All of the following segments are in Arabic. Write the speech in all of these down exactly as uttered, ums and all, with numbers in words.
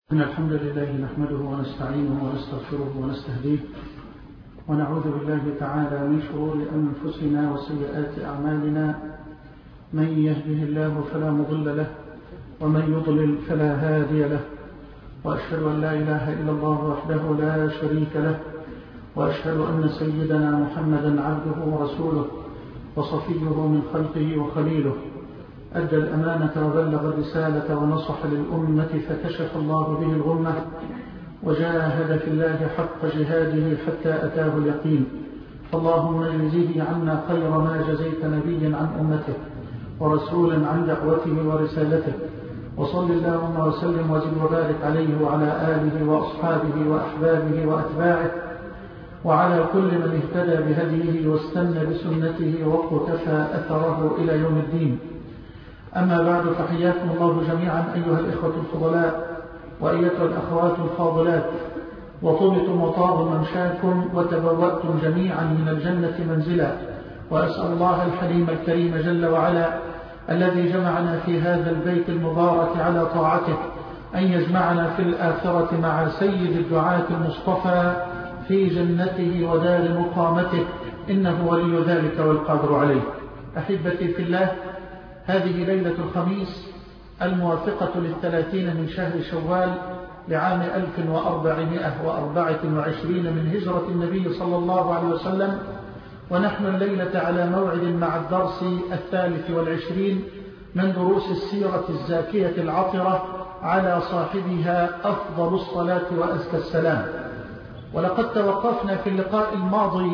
إن الحمد لله نحمده ونستعينه ونستغفره ونستهديه ونعوذ بالله تعالى من شرور أنفسنا وسيئات أعمالنا. من يهده الله فلا مضل له ومن يضلل فلا هادي له، وأشهد أن لا إله إلا الله وحده لا شريك له، وأشهد أن سيدنا محمدا عبده ورسوله وصفيه من خلقه وخليله، أدى الأمانة وبلغ الرسالة ونصح للأمة فكشف الله به الغمة وجاهد في الله حق جهاده حتى أتاه اليقين. فاللهم اجزه عنا خير ما جزيت نبيا عن أمته ورسولا عن دعوته ورسالته، وصل اللهم وسلم وزد وبارك عليه وعلى آله وأصحابه وأحبابه وأتباعه وعلى كل من اهتدى بهديه واستنى بسنته واقتفى أثره إلى يوم الدين. أما بعد، فحياكم الله جميعا أيها الإخوة الفضلاء وأيتها الأخوات الفاضلات، وطبتم وطاب ممشاكم وتبوأتم جميعا من الجنة منزلا، وأسأل الله الحليم الكريم جل وعلا الذي جمعنا في هذا البيت المبارك على طاعته أن يجمعنا في الآخرة مع سيد الدعاة المصطفى في جنته ودار مقامته، إنه ولي ذلك والقادر عليه. أحبتي في الله، هذه ليلة الخميس الموافقة للثلاثين من شهر شوال لعام ألف وأربعمائة وأربعة وعشرين من هجرة النبي صلى الله عليه وسلم، ونحن الليلة على موعد مع الدرس الثالث والعشرين من دروس السيرة الزاكية العطرة على صاحبها أفضل الصلاة وأزكى السلام. ولقد توقفنا في اللقاء الماضي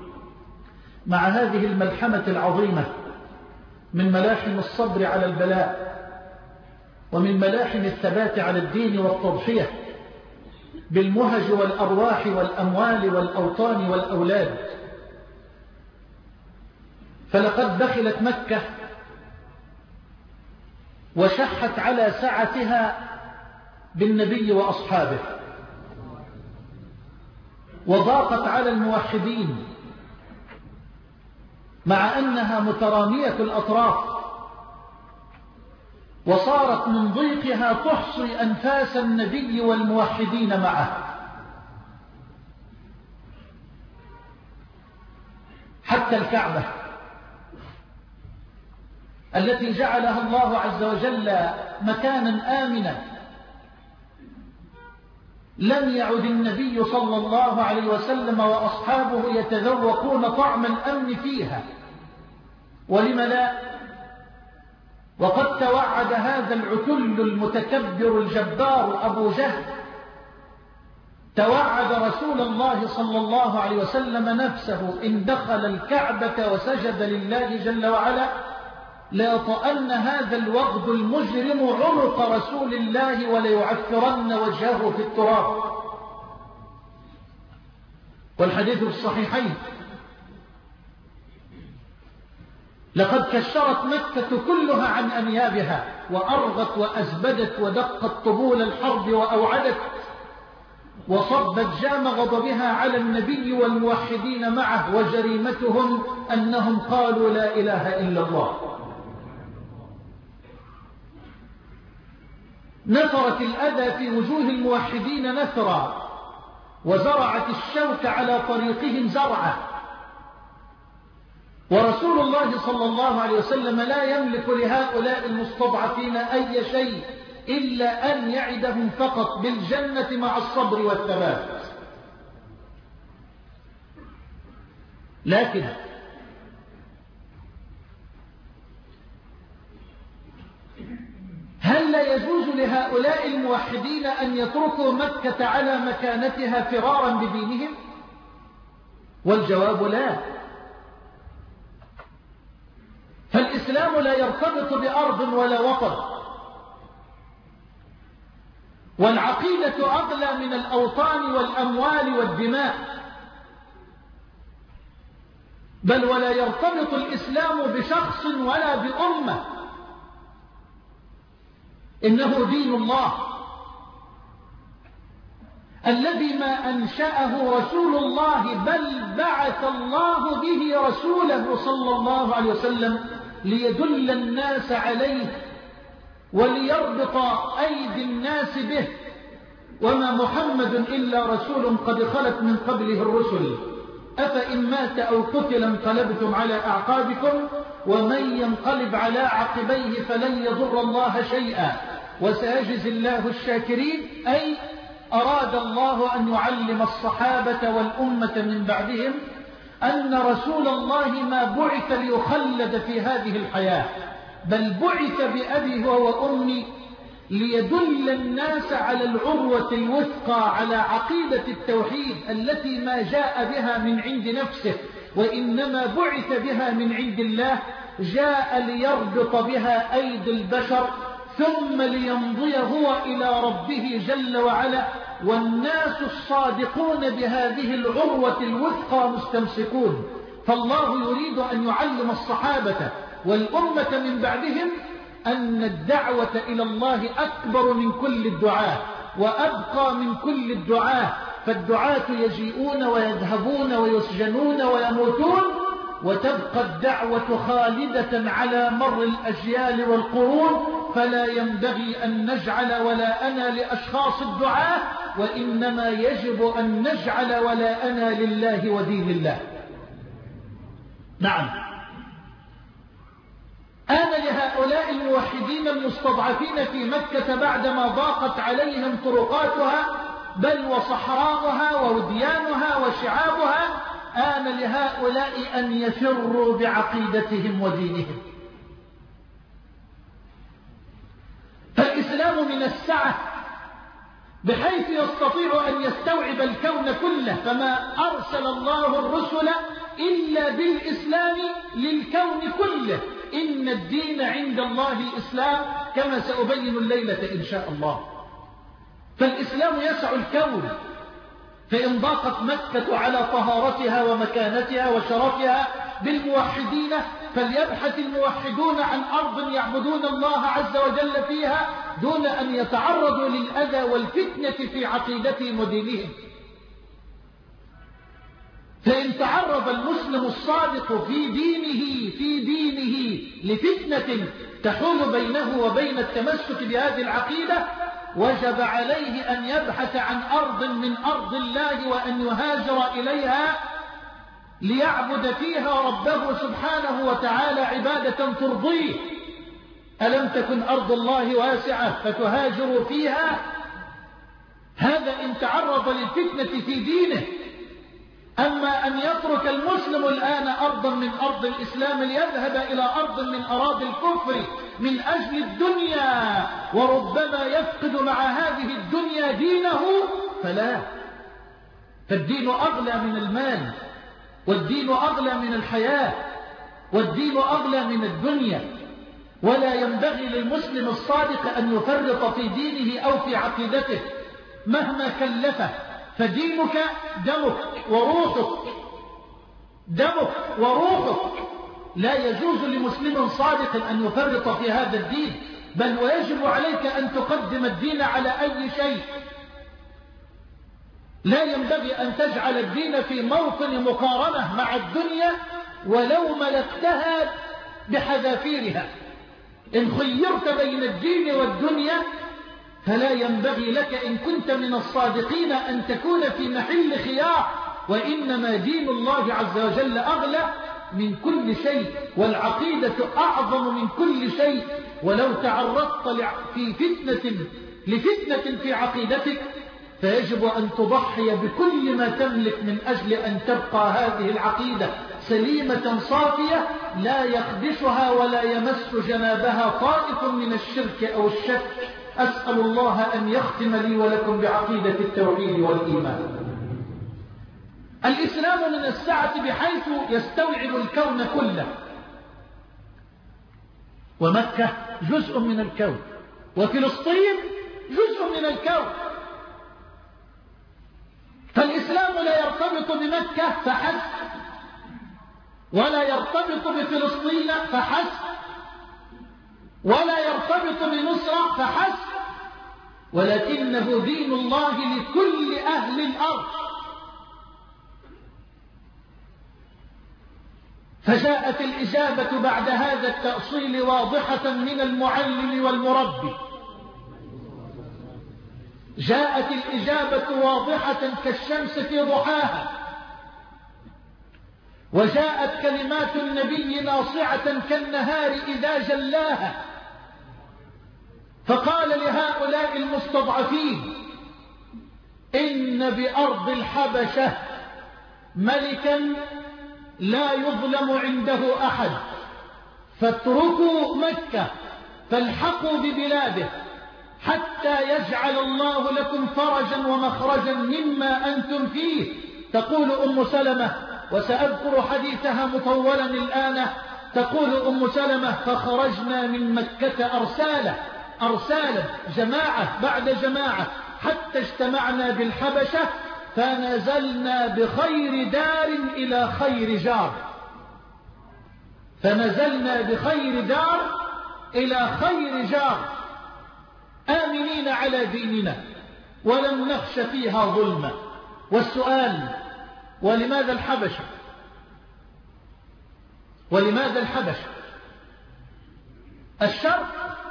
مع هذه الملحمة العظيمة من ملاحم الصبر على البلاء، ومن ملاحم الثبات على الدين والتضحية بالمهج والأرواح والأموال والأوطان والأولاد. فلقد دخلت مكة وشحت على سعتها بالنبي وأصحابه، وضاقت على الموحدين مع أنها مترامية الأطراف، وصارت من ضيقها تحصي أنفاس النبي والموحدين معه، حتى الكعبة التي جعلها الله عز وجل مكانا آمنا لم يعد النبي صلى الله عليه وسلم وأصحابه يتذوقون طعم الأمن فيها. ولم لا؟ وقد توعد هذا العتل المتكبر الجبار أبو جهل، توعد رسول الله صلى الله عليه وسلم نفسه إن دخل الكعبة وسجد لله جل وعلا ليطأن هذا الوغد المجرم عنق رسول الله وليعفرن وجهه في التراب. والحديث في الصحيحين: لقد كشرت مكة كلها عن أنيابها، وأرغت وأزبدت ودقت طبول الحرب وأوعدت، وصبت جام غضبها على النبي والموحدين معه، وجريمتهم أنهم قالوا لا إله إلا الله. نثرت الأذى في وجوه الموحدين نثرا، وزرعت الشوك على طريقهم زرعا. ورسول الله صلى الله عليه وسلم لا يملك لهؤلاء المستضعفين أي شيء إلا أن يعدهم فقط بالجنة مع الصبر والثبات. لكن هل لا يجوز لهؤلاء الموحدين أن يتركوا مكة على مكانتها فرارا بدينهم؟ والجواب لا. فالإسلام لا يرتبط بأرض ولا وطن، والعقيدة أغلى من الأوطان والأموال والدماء، بل ولا يرتبط الإسلام بشخص ولا بأمة، إنه دين الله الذي ما أنشأه رسول الله، بل بعث الله به رسوله صلى الله عليه وسلم ليدل الناس عليه وليربط أيدي الناس به وما محمد إلا رسول قد خلت من قبله الرسل أفإن مات أو قتل انقلبتم على أعقابكم ومن ينقلب على عقبيه فلن يضر الله شيئا وسيجزي الله الشاكرين. أي أراد الله أن يعلم الصحابة والأمة من بعدهم أن رسول الله ما بعث ليخلد في هذه الحياة، بل بعث بأبي وأمي ليدل الناس على العروة الوثقى، على عقيدة التوحيد التي ما جاء بها من عند نفسه وإنما بعث بها من عند الله، جاء ليربط بها أيدي البشر ثم ليمضي هو إلى ربه جل وعلا، والناس الصادقون بهذه العروة الوثقى مستمسكون. فالله يريد أن يعلم الصحابة والأمة من بعدهم أن الدعوة إلى الله أكبر من كل الدعاة وأبقى من كل الدعاة، فالدعاة يجيئون ويذهبون ويسجنون ويموتون، وتبقى الدعوة خالدة على مر الأجيال والقرون. فلا ينبغي أن نجعل ولاءنا لأشخاص الدعاة، وإنما يجب أن نجعل ولاءنا لله ودين الله. نعم، آن لهؤلاء الموحدين المستضعفين في مكة بعدما ضاقت عليهم طرقاتها بل وصحراؤها ووديانها وشعابها، آن لهؤلاء أن يفروا بعقيدتهم ودينهم. فالإسلام من السعة بحيث يستطيع أن يستوعب الكون كله، فما أرسل الله الرسل إلا بالإسلام للكون كله. إن الدين عند الله الإسلام كما سأبين الليلة إن شاء الله. فالإسلام يسع الكون، فإن ضاقت مكة على طهارتها ومكانتها وشرفها بالموحدين فليبحث الموحدون عن أرض يعبدون الله عز وجل فيها دون أن يتعرضوا للأذى والفتنة في عقيدتهم ودينهم. فإن تعرض المسلم الصادق في دينه في دينه لفتنة تحول بينه وبين التمسك بهذه العقيدة وجب عليه أن يبحث عن أرض من أرض الله وأن يهاجر إليها ليعبد فيها ربه سبحانه وتعالى عبادة ترضيه. ألم تكن أرض الله واسعة فتهاجروا فيها؟ هذا إن تعرض للفتنة في دينه. أما أن يترك المسلم الآن أرضا من أرض الإسلام ليذهب إلى أرض من أراضي الكفر من أجل الدنيا وربما يفقد مع هذه الدنيا دينه فلا. فالدين أغلى من المال، والدين أغلى من الحياة، والدين أغلى من الدنيا. ولا ينبغي للمسلم الصادق أن يفرط في دينه أو في عقيدته مهما كلفه، فدينك دمك وروحك، دمك وروحك. لا يجوز لمسلم صادق أن يفرط في هذا الدين، بل ويجب عليك أن تقدم الدين على أي شيء. لا ينبغي أن تجعل الدين في موطن مقارنة مع الدنيا ولو ملكتها بحذافيرها. إن خيرت بين الدين والدنيا فلا ينبغي لك إن كنت من الصادقين أن تكون في محل خيار، وإنما دين الله عز وجل أغلى من كل شيء، والعقيدة أعظم من كل شيء. ولو تعرضت في فتنة لفتنة في عقيدتك فيجب أن تضحي بكل ما تملك من أجل أن تبقى هذه العقيدة سليمة صافية لا يخدشها ولا يمس جنابها طائف من الشرك أو الشك. أسأل الله أن يختم لي ولكم بعقيدة التوحيد والإيمان. الإسلام من السعة بحيث يستوعب الكون كله، ومكة جزء من الكون، وفلسطين جزء من الكون. فالإسلام لا يرتبط بمكة فحسب، ولا يرتبط بفلسطين فحسب، ولا يرتبط بمصر فحسب، ولكنه دين الله لكل أهل الأرض. فجاءت الإجابة بعد هذا التأصيل واضحة من المعلم والمربي. جاءت الإجابة واضحة كالشمس في ضحاها، وجاءت كلمات النبي ناصعة كالنهار إذا جلاها، فقال لهؤلاء المستضعفين: إن بأرض الحبشة ملكا لا يظلم عنده أحد، فاتركوا مكة فالحقوا ببلاده حتى يجعل الله لكم فرجا ومخرجا مما أنتم فيه. تقول أم سلمة، وسأذكر حديثها مطولا الآن، تقول أم سلمة: فخرجنا من مكة أرسالا أرسالا جماعة بعد جماعة حتى اجتمعنا بالحبشة، فنزلنا بخير دار إلى خير جار فنزلنا بخير دار إلى خير جار آمنين على ديننا ولم نخش فيها ظلما. والسؤال: ولماذا الحبشة؟ ولماذا الحبشة؟ الشرق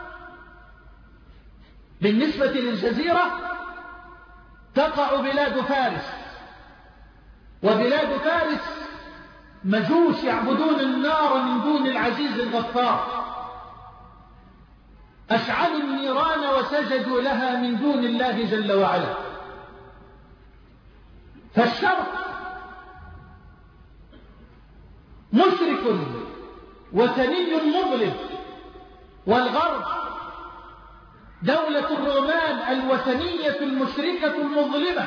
بالنسبة للجزيرة تقع بلاد فارس، وبلاد فارس مجوس يعبدون النار من دون العزيز الغفار، أشعلوا النيران وسجدوا لها من دون الله جل وعلا. فالشرق مشرك وثني مظلم، والغرب دولة الرومان الوثنية المشركة المظلمة.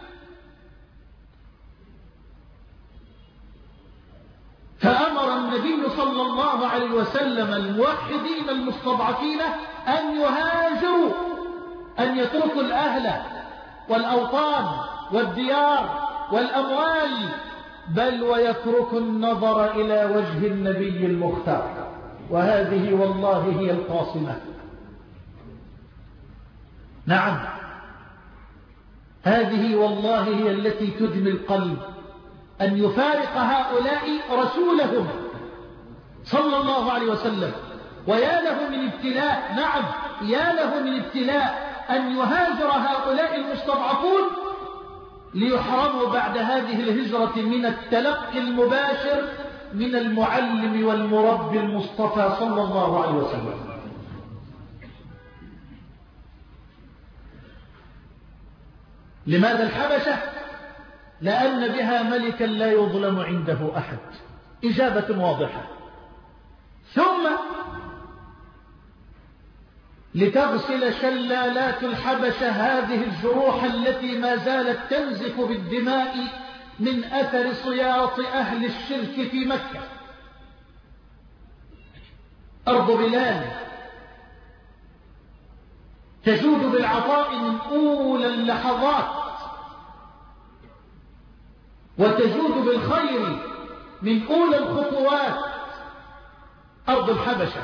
فأمر النبي صلى الله عليه وسلم الموحدين المستضعفين أن يهاجروا، أن يتركوا الأهل والأوطان والديار والأموال، بل ويتركوا النظر إلى وجه النبي المختار. وهذه والله هي القاصمة. نعم، هذه والله هي التي تدمي القلب، أن يفارق هؤلاء رسولهم صلى الله عليه وسلم. ويا له من ابتلاء، نعم يا له من ابتلاء أن يهاجر هؤلاء المستضعفون ليحرموا بعد هذه الهجرة من التلقي المباشر من المعلم والمربي المصطفى صلى الله عليه وسلم. لماذا الحبشة؟ لأن بها ملكا لا يظلم عنده أحد. إجابة واضحة. ثم لتغسل شلالات الحبشة هذه الجروح التي ما زالت تنزف بالدماء من أثر صياط أهل الشرك في مكة. أرض بلال تجود بالعطاء من أولى اللحظات، وتجود بالخير من أولى الخطوات. أرض الحبشة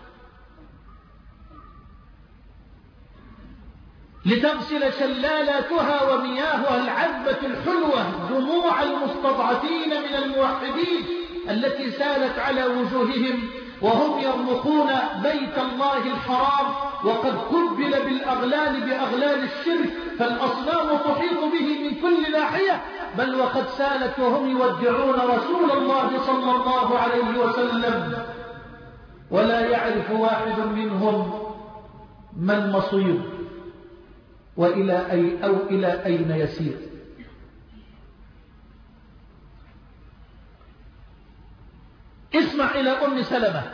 لتغسل شلالاتها ومياهها العذبة الحلوة دموع المستضعفين من الموحدين التي سالت على وجوههم وهم يرمقون بيت الله الحرام، وقد قبل بالأغلال بأغلال الشرك، فالأصنام تحيط به من كل ناحية، بل وقد سالت وهم يودعون رسول الله صلى الله عليه وسلم، ولا يعرف واحد منهم ما المصير وإلى أي أو إلى أين يسير. اسمع إلى أم سلمة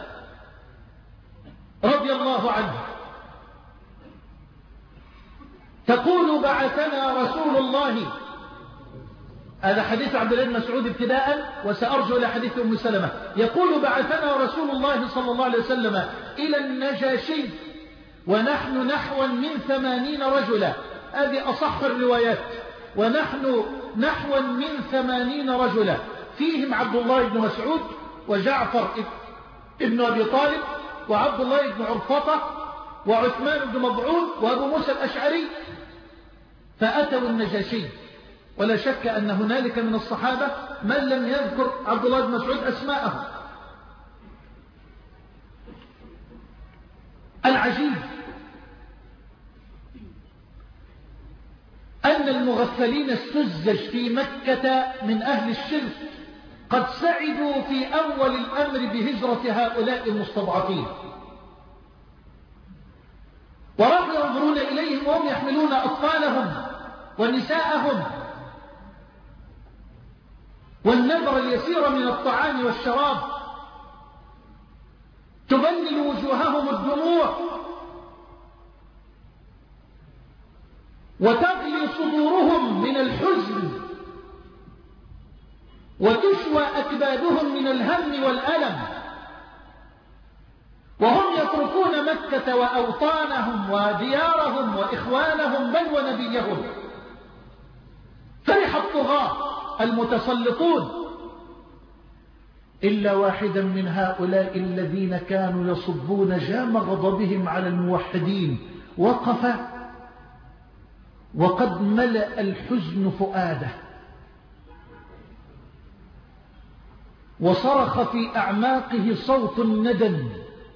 رضي الله عنها تقول: بعثنا رسول الله. هذا حديث عبد الله بن مسعود ابتداء، وسأرجو إلى حديث أم سلمة. يقول: بعثنا رسول الله صلى الله عليه وسلم إلى النجاشي ونحن نحو من ثمانين رجلا. هذه أصح الروايات. ونحن نحو من ثمانين رجلا، فيهم عبد الله بن مسعود وجعفر ابن أبي طالب وعبد الله بن عرفطة وعثمان بن مضعون وأبو موسى الأشعري. فأتوا النجاشي، ولا شك أن هنالك من الصحابة من لم يذكر عبد الله بن مسعود أسماءهم. كان المغفلين السذج في مكة من أهل الشرك قد سعدوا في أول الأمر بهجرة هؤلاء المستضعفين، وراحوا ينظرون إليهم وهم يحملون أطفالهم ونساءهم والنذر اليسير من الطعام والشراب، تبلل وجوههم الدموع وتغلي صدورهم من الحزن وتشوى أكبادهم من الهم والألم، وهم يتركون مكة وأوطانهم وديارهم وإخوانهم بل ونبيهم. فرح الطغاة المتسلطون إلا واحدا من هؤلاء الذين كانوا يصبون جام غضبهم على الموحدين وقف وقد ملأ الحزن فؤاده، وصرخ في أعماقه صوت الندم،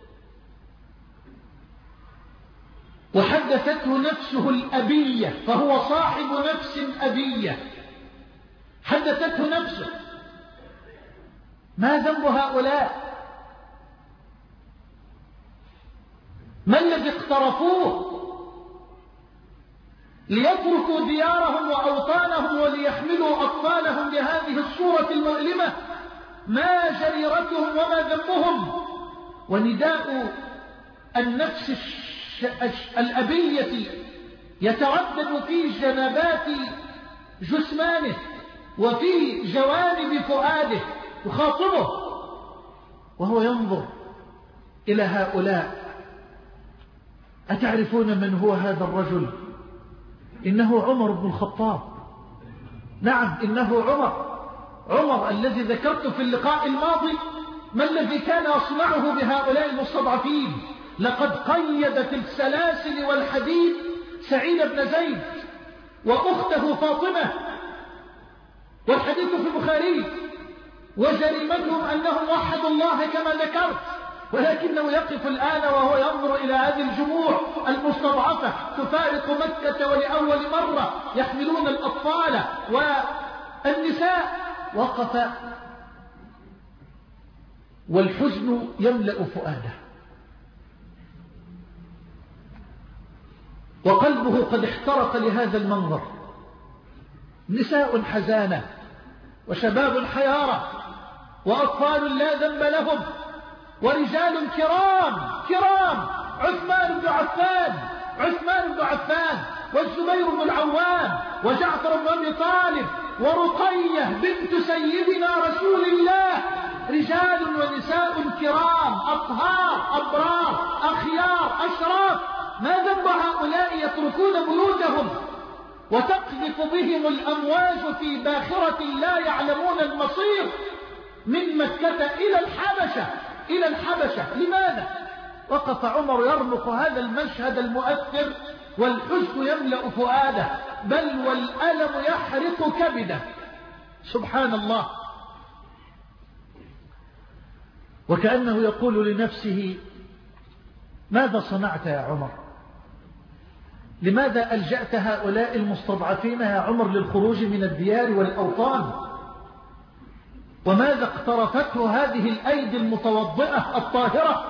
وحدثته نفسه الأبية، فهو صاحب نفس أبية، حدثته نفسه: ما ذنب هؤلاء؟ ما الذي اقترفوه ليتركوا ديارهم وأوطانهم وليحملوا أطفالهم بهذه الصورة المؤلمة؟ ما جريرتهم وما ذنبهم؟ ونداء النفس الأبية يتردد في جنبات جسمانه وفي جوانب فؤاده، يخاطبه وهو ينظر إلى هؤلاء: أتعرفون من هو هذا الرجل؟ إنه عمر بن الخطاب. نعم، إنه عمر عمر الذي ذكرت في اللقاء الماضي ما الذي كان يصنعه بهؤلاء المستضعفين. لقد قيد في السلاسل والحديد سعيد بن زيد وأخته فاطمة، والحديث في البخاري، وجريمتهم أنهم وحدوا الله كما ذكرت، ولكنه يقف الآن وهو ينظر إلى هذه الجموع المستضعفة تفارق مكة ولأول مرة، يحملون الأطفال والنساء، وقف والحزن يملأ فؤاده، وقلبه قد احترق لهذا المنظر. نساء حزانة وشباب حيارى وأطفال لا ذنب لهم ورجال كرام كرام، عثمان بن عفان عثمان بن عفان والزبير بن العوام وجعفر بن أبي طالب ورقية بنت سيدنا رسول الله، رجال ونساء كرام أطهار أبرار أخيار أشراف. ما ذنب هؤلاء يتركون بيوتهم وتقذف بهم الأمواج في باخرة لا يعلمون المصير من مكة إلى الحبشة إلى الحبشة لماذا؟ وقف عمر يرمق هذا المشهد المؤثر والحزن يملأ فؤاده، بل والألم يحرق كبده. سبحان الله. وكأنه يقول لنفسه: ماذا صنعت يا عمر؟ لماذا ألجأت هؤلاء المستضعفين يا عمر للخروج من الديار والأوطان؟ وماذا اقترفته هذه الأيدي المتوضئة الطاهرة؟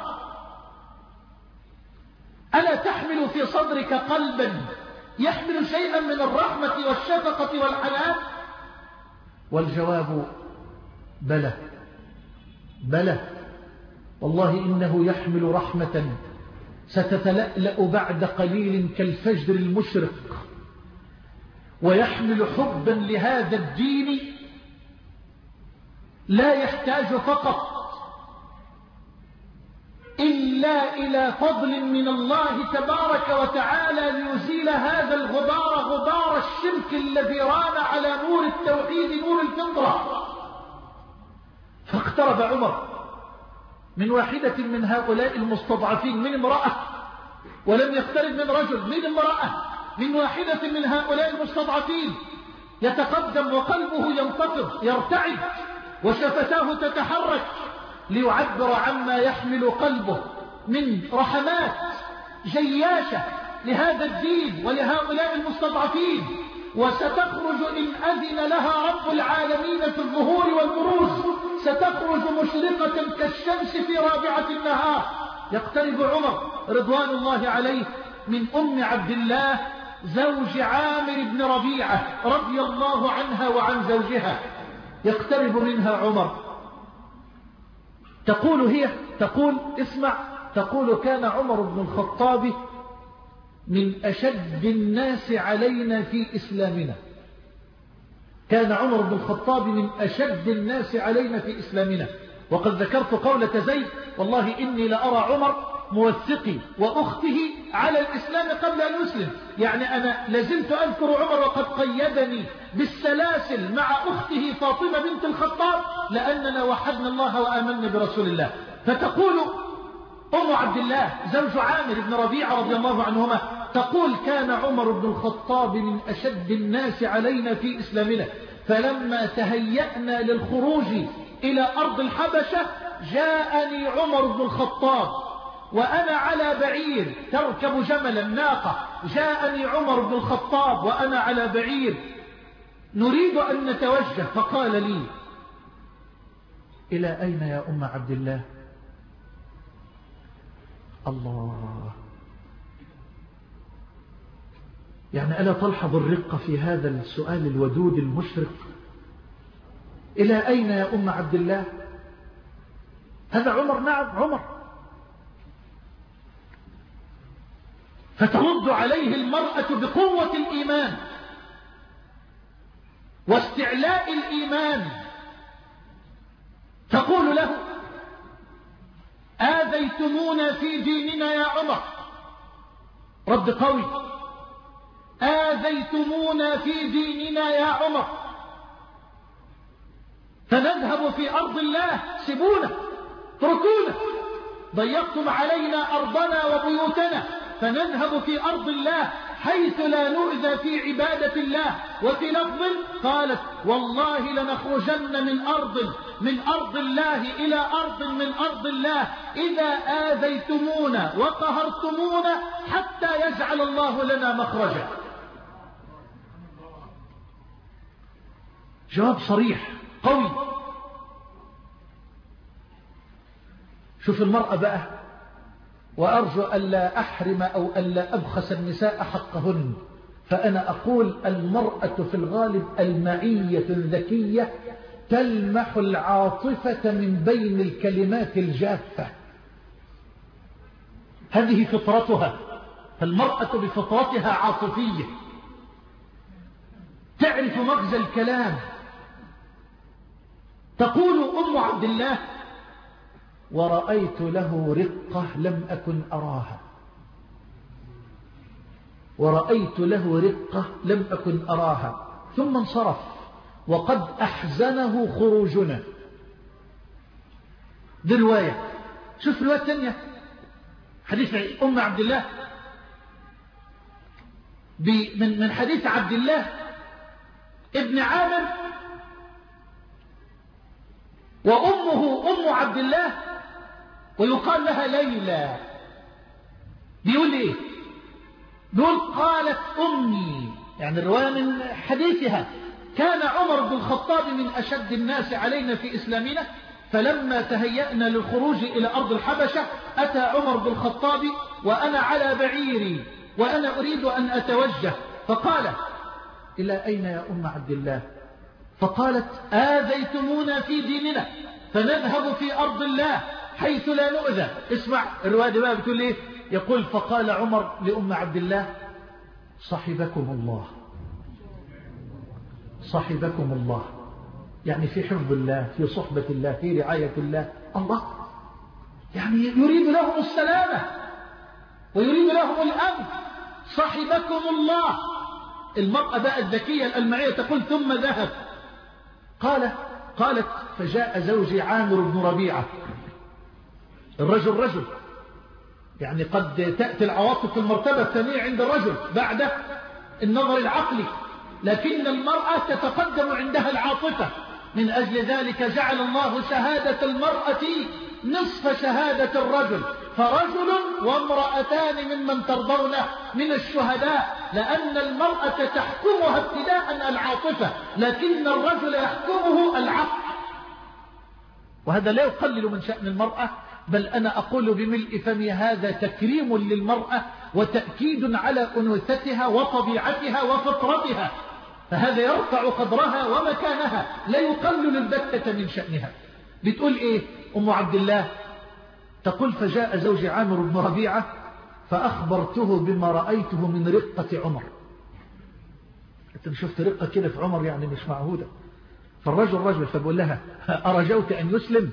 ألا تحمل في صدرك قلبا يحمل شيئا من الرحمة والشفقة والحنان؟ والجواب: بلى بلى، والله إنه يحمل رحمة ستتلألأ بعد قليل كالفجر المشرق، ويحمل حبا لهذا الدين لا يحتاج فقط إلا إلى فضل من الله تبارك وتعالى ليزيل هذا الغبار، غبار الشرك الذي ران على نور التوحيد، نور الفطرة. فاقترب عمر من واحدة من هؤلاء المستضعفين، من امرأة، ولم يقترب من رجل، من امرأة، من واحدة من هؤلاء المستضعفين، يتقدم وقلبه ينتفض يرتعد وشفتاه تتحرك ليعبر عما يحمل قلبه من رحمات جياشة لهذا الدين ولهؤلاء المستضعفين. وستخرج إن أذن لها رب العالمين في الظهور والبروز، ستخرج مشرقة كالشمس في رابعة النهار. يقترب عمر رضوان الله عليه من أم عبد الله زوج عامر بن ربيعة رضي الله عنها وعن زوجها، يقترب منها عمر. تقول هي تقول اسمع تقول كان عمر بن الخطاب من أشد الناس علينا في إسلامنا. كان عمر بن الخطاب من أشد الناس علينا في إسلامنا. وقد ذكرت قولة زيد: والله إني لأرى عمر موثقي وأخته على الإسلام قبل أن يسلم. يعني أنا لازلت أذكر عمر وقد قيدني بالسلاسل مع أخته فاطمة بنت الخطاب لأننا وحدنا الله وآمنا برسول الله. فتقول أم عبد الله زوج عامر بن ربيعة رضي الله عنهما تقول كان عمر بن الخطاب من أشد الناس علينا في إسلامنا، فلما تهيأنا للخروج إلى أرض الحبشة جاءني عمر بن الخطاب وأنا على بعير تركب جملا ناقة، جاءني عمر بن الخطاب وأنا على بعير نريد أن نتوجه، فقال لي: إلى أين يا أم عبد الله؟ الله، يعني ألا تلحظ الرقة في هذا السؤال الودود المشرق؟ إلى أين يا أم عبد الله؟ هذا عمر، نعم عمر. فترد عليه المرأة بقوة الإيمان واستعلاء الإيمان، تقول له: آذيتمونا في ديننا يا عمر. رد قوي: آذيتمونا في ديننا يا عمر، فنذهب في أرض الله، سيبونا اتركونا، ضيقتم علينا أرضنا وبيوتنا، فنذهب في أرض الله حيث لا نؤذى في عبادة الله. وفي لفظ قالت: والله لنخرجن من أرض من أرض الله إلى أرض من أرض الله إذا آذيتمونا وقهرتمونا حتى يجعل الله لنا مخرجا. جواب صريح قوي. شوف المرأة بقى، وأرجو ألا أحرم أو ألا أبخس النساء حقهن، فأنا أقول المرأة في الغالب المعية الذكية تلمح العاطفة من بين الكلمات الجافة، هذه فطرتها. فالمرأة بفطرتها عاطفية، تعرف مغزى الكلام. تقول أم عبد الله: ورأيت له رقة لم أكن أراها، ورأيت له رقة لم أكن أراها، ثم انصرف وقد أحزنه خروجنا. دي رواية. شوف رواية ثانية، حديث أم عبد الله من من حديث عبد الله ابن عامر، وأمه أم عبد الله ويقال لها ليلى. بيقول إيه؟ بيقول: قالت أمي، يعني الرواية من حديثها: كان عمر بن الخطاب من أشد الناس علينا في إسلامنا، فلما تهيأنا للخروج إلى أرض الحبشة أتى عمر بن الخطاب وأنا على بعيري وأنا أريد أن أتوجه، فقال: إلى أين يا أم عبد الله؟ فقالت: آذيتمونا في ديننا، فنذهب في أرض الله حيث لا نؤذى. اسمع الرواية دي بقى بتقول إيه؟ يقول: فقال عمر لأم عبد الله: صحبكم الله، صحبكم الله، يعني في حفظ الله، في صحبة الله، في رعاية الله. الله يعني يريد لهم السلامة ويريد لهم الأمن. صحبكم الله. المرأة بقى الذكية الألمعية تقول: ثم ذهب. قال قالت: فجاء زوجي عامر بن ربيعة. الرجل رجل، يعني قد تأتي العواطف في المرتبة الثانية عند الرجل بعد النظر العقلي، لكن المرأة تتقدم عندها العاطفة. من أجل ذلك جعل الله شهادة المرأة نصف شهادة الرجل، فرجل وامرأتان ممن ترضون من الشهداء، لأن المرأة تحكمها ابتداء العاطفة، لكن الرجل يحكمه العقل. وهذا لا يقلل من شأن المرأة، بل أنا أقول بملء فمي هذا تكريم للمرأة وتأكيد على أنوثتها وطبيعتها وفطرتها، فهذا يرفع قدرها ومكانها، لا يقلل البتة من شأنها. بتقول إيه أم عبد الله؟ تقول فجاء زوجي عامر بن ربيعة فأخبرته بما رأيته من رقة عمر. أنت شفت رقة كده في عمر يعني مش معهودة. فالرجل رجل فبقول لها أرجوت أن يسلم؟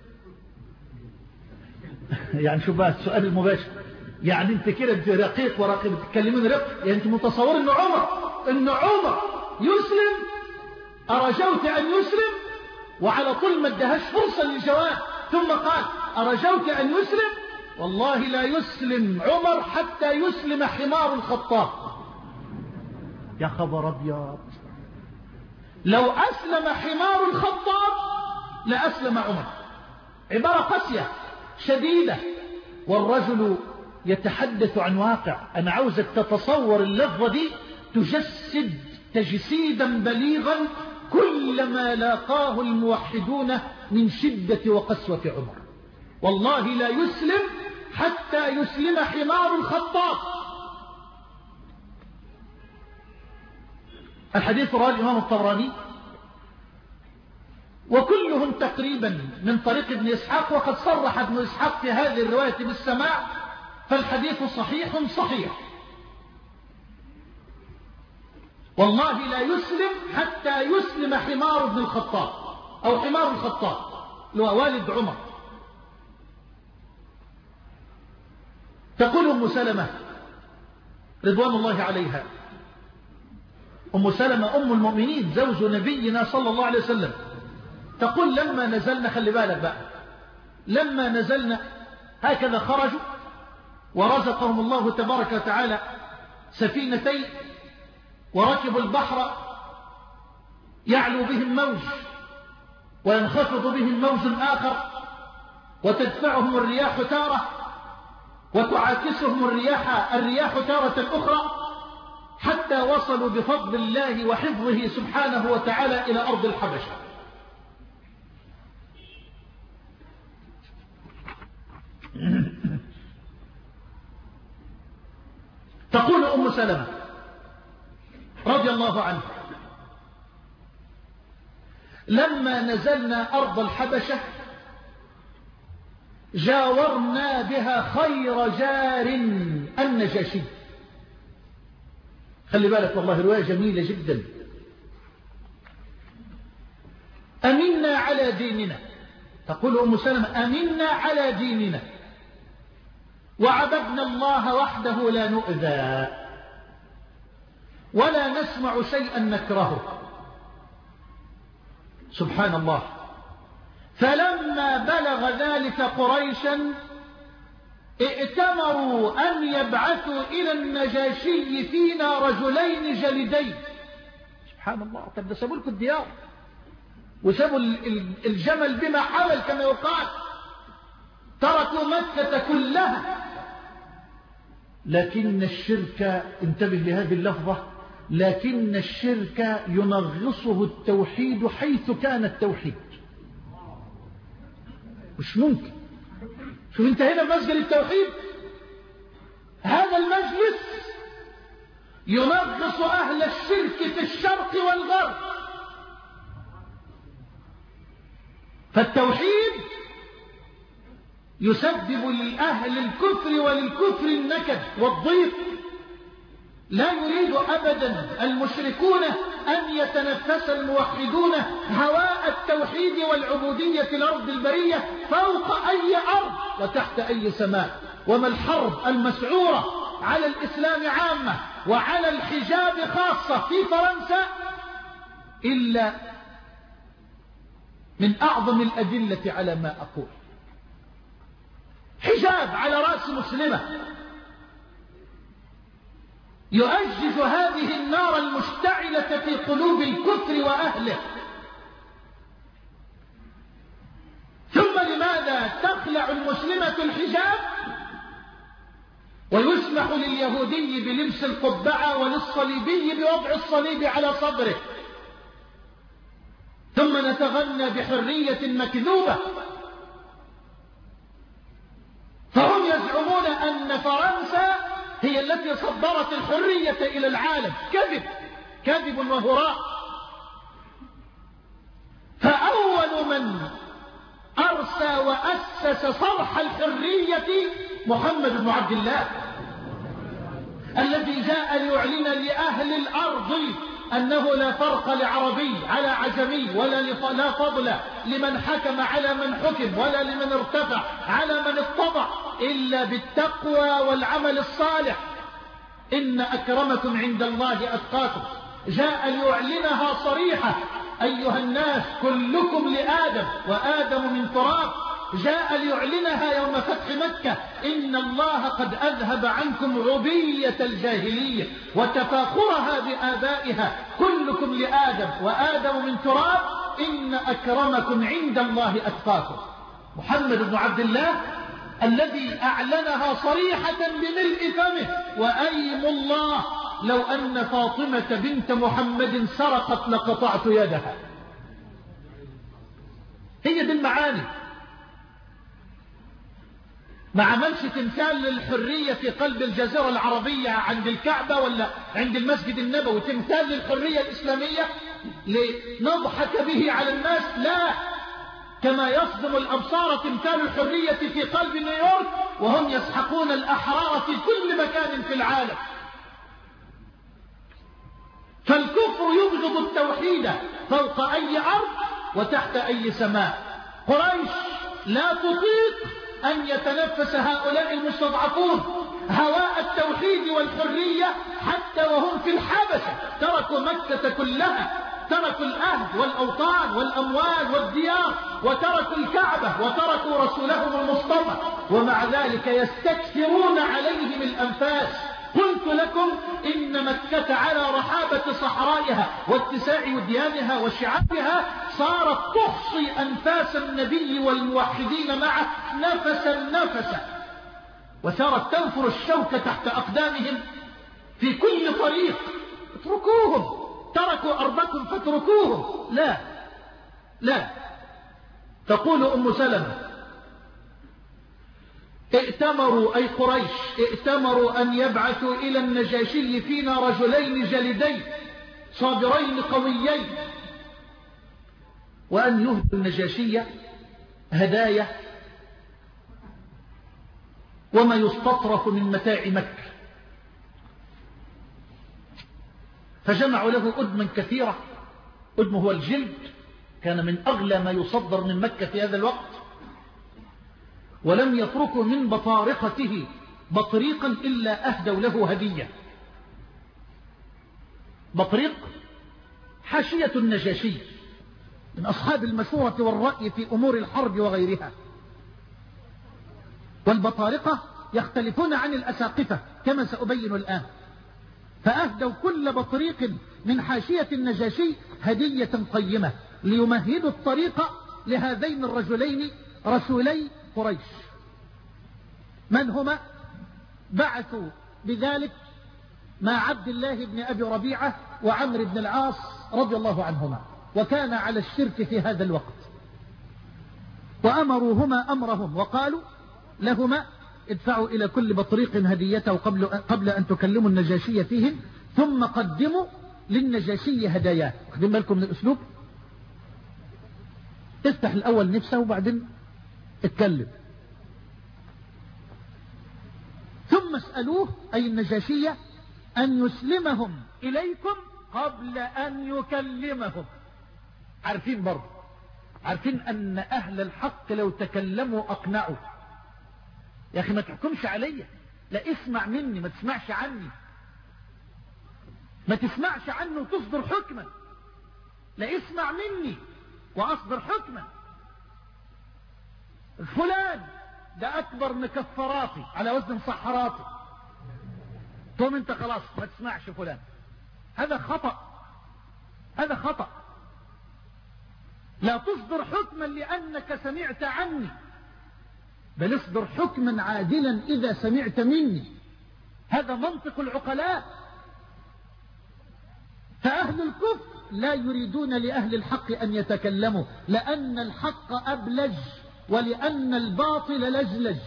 يعني شو بقى السؤال المباشر، يعني انت كده انت رقيق ورقيق بتتكلمين رق، يعني انت متصور ان عمر ان عمر يسلم؟ أرجوت أن يسلم؟ وعلى طول ما ادهاش فرصة للجواب، ثم قال أرجوت أن يسلم؟ والله لا يسلم عمر حتى يسلم حمار الخطاب. يا خبر أبيض، لو أسلم حمار الخطاب لأسلم عمر. عبارة قاسية شديدة، والرجل يتحدث عن واقع. أنا عاوزك تتصور اللفظة دي تجسد تجسيدا بليغا كل ما لاقاه الموحدون من شدة وقسوة عمر. والله لا يسلم حتى يسلم حمار الخطاب. الحديث رواه الإمام الطبراني وكلهم تقريبا من طريق ابن إسحاق، وقد صرح ابن إسحاق في هذه الرواية بالسماع، فالحديث صحيح صحيح. والله لا يسلم حتى يسلم حمار ابن الخطاب أو حمار الخطاب اللي هو والد عمر. تقول أم سلمة رضوان الله عليها، أم سلمة أم المؤمنين زوج نبينا صلى الله عليه وسلم، تقول لما نزلنا، خلي بالك بقى، لما نزلنا هكذا خرجوا ورزقهم الله تبارك وتعالى سفينتين، وركبوا البحر يعلو بهم موج وينخفض بهم موج آخر، وتدفعهم الرياح تارة وتعاكسهم الرياح الرياح تارة أخرى، حتى وصلوا بفضل الله وحفظه سبحانه وتعالى إلى أرض الحبشة. تقول أم سلمة رضي الله عنها لما نزلنا أرض الحبشة جاورنا بها خير جار النجاشي. خلي بالك والله رواية جميلة جدا. أمنا على ديننا، تقول أم سلمة أمنا على ديننا وعبدنا الله وحده لا نؤذى ولا نسمع شيئا نكرهه. سبحان الله. فلما بلغ ذلك قريشا ائتمروا أن يبعثوا إلى النجاشي فينا رجلين جلدين. سبحان الله. طب ده سابوا لكم الديار وسابوا الجمل بما حمل كما يقال، تركوا مكة كلها. لكن الشرك، انتبه لهذه اللفظة، لكن الشرك ينغصه التوحيد حيث كان التوحيد. مش ممكن. شوف انت هنا مسجد التوحيد، هذا المجلس ينغص أهل الشرك في الشرق والغرب. فالتوحيد يسبب لأهل الكفر وللكفر النكد والضيق. لا يريد أبدا المشركون أن يتنفس الموحدون هواء التوحيد والعبودية في الأرض البرية فوق أي أرض وتحت أي سماء. وما الحرب المسعورة على الإسلام عامة وعلى الحجاب خاصة في فرنسا إلا من أعظم الأدلة على ما أقول. حجاب على رأس مسلمة يؤجج هذه النار المشتعلة في قلوب الكفر وأهله. ثم لماذا تخلع المسلمة الحجاب ويسمح لليهودي بلبس القبعة وللصليبي بوضع الصليب على صدره؟ ثم نتغنى بحرية مكذوبة. فهم يزعمون أن فرنسا هي التي صدرت الحرية إلى العالم. كذب كذب وهراء. فأول من أرسى وأسس صرح الحرية محمد بن عبد الله، الذي جاء ليعلن لأهل الأرض أنه لا فرق لعربي على عجمي، ولا لا فضل لمن حكم على من حكم، ولا لمن ارتفع على من اتضع، إلا بالتقوى والعمل الصالح. إن أكرمكم عند الله أتقاكم. جاء ليعلنها صريحة: أيها الناس كلكم لآدم وآدم من تراب. جاء ليعلنها يوم فتح مكة: إن الله قد أذهب عنكم عبية الجاهلية وتفاخرها بآبائها، كلكم لآدم وآدم من تراب، إن أكرمكم عند الله أتقاكم. محمد بن عبد الله الذي أعلنها صريحة بملء فمه: وأيم الله لو أن فاطمة بنت محمد سرقت لقطعت يدها. هي دي المعاني. ما عملش تمثال للحرية في قلب الجزيرة العربية عند الكعبة ولا عند المسجد النبوي، تمثال للحرية الإسلامية لنضحك به على الناس. لا، كما يصدم الأبصار تمثال الحرية في قلب نيويورك وهم يسحقون الأحرار في كل مكان في العالم. فالكفر يبغض التوحيد فوق أي أرض وتحت أي سماء. قريش لا تطيق أن يتنفس هؤلاء المستضعفون هواء التوحيد والحرية حتى وهم في الحبشة. تركوا مكة كلها، تركوا الأهل والأوطان والأموال والديار، وتركوا الكعبة، وتركوا رسولهم المصطفى، ومع ذلك يستكثرون عليهم الأنفاس. قلت لكم إن مكة على رحابة صحرائها واتساع وديانها وشعابها صارت تحصي أنفاس النبي والموحدين معه نفسا نفسا، وصارت تنفر الشوك تحت أقدامهم في كل طريق. اتركوهم، تركوا أرضكم فاتركوهم. لا لا. تقول أم سلمة: ائتمروا أي قريش ائتمروا أن يبعثوا إلى النجاشي فينا رجلين جلدين صابرين قويين، وأن يهدوا النجاشي هدايا وما يستطرف من متاع مكة. فجمعوا له أدما كثيرة. أدم هو الجلد، كان من أغلى ما يصدر من مكة في هذا الوقت. ولم يتركوا من بطارقته بطريقا إلا أهدوا له هدية. بطريق حاشية النجاشي من أصحاب المشورة والرأي في أمور الحرب وغيرها. والبطارقة يختلفون عن الأساقفة كما سأبين الآن. فأهدوا كل بطريق من حاشية النجاشي هدية قيمة ليمهدوا الطريق لهذين الرجلين رسولي قريش. من هما؟ بعثوا بذلك مع عبد الله بن أبي ربيعة وعمر بن العاص رضي الله عنهما، وكان على الشرك في هذا الوقت. وأمروهما أمرهم وقالوا لهما: ادفعوا إلى كل بطريق هديته قبل, قبل أن تكلموا النجاشية فيهم، ثم قدموا للنجاشي هداياه. واخدين بالكم من الأسلوب؟ تفتح الأول نفسه وبعدين اتكلم. ثم اسألوه أي النجاشية أن يسلمهم إليكم قبل أن يكلمهم. عارفين برضه، عارفين أن أهل الحق لو تكلموا أقنعوا. يا أخي ما تحكمش عليا، لا اسمع مني، ما تسمعش عني، ما تسمعش عنه وتصدر حكما، لا اسمع مني وأصدر حكما. فلان ده أكبر مكفراتي على وزن صحراتي، ثم انت خلاص ما تسمعش فلان. هذا خطأ، هذا خطأ. لا تصدر حكما لأنك سمعت عني، بل اصدر حكما عادلا إذا سمعت مني. هذا منطق العقلاء. فأهل الكفر لا يريدون لأهل الحق أن يتكلموا، لأن الحق أبلج ولأن الباطل لجلج.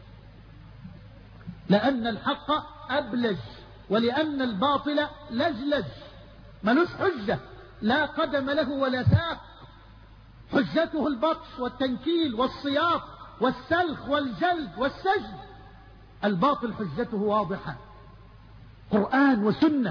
لأن الحق أبلج ولأن الباطل لجلج، ملوش حجة، لا قدم له ولا ساق. حجته البطش والتنكيل والصياط والسلخ والجلد والسجن. الباطل حجته واضحة، قرآن وسنة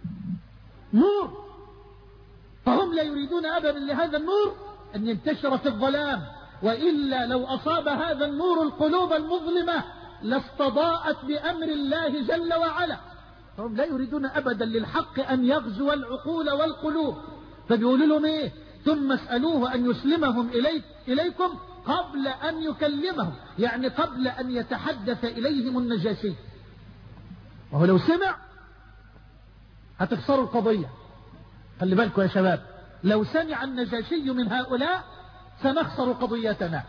نور. فهم لا يريدون أبدا لهذا النور أن ينتشر في الظلام، وإلا لو أصاب هذا النور القلوب المظلمة لاستضاءت بأمر الله جل وعلا. فهم لا يريدون أبدا للحق أن يغزو العقول والقلوب، فبيقولوا لهم إيه؟ ثم اسألوه أن يسلمهم إليك إليكم قبل أن يكلمهم، يعني قبل أن يتحدث إليهم النجاشي. وهو لو سمع هتخسروا القضية. خلي بالكم يا شباب، لو سمع النجاشي من هؤلاء سنخسر قضيتنا.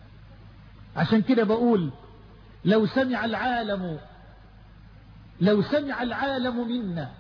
عشان كده بقول لو سمع العالم لو سمع العالم منا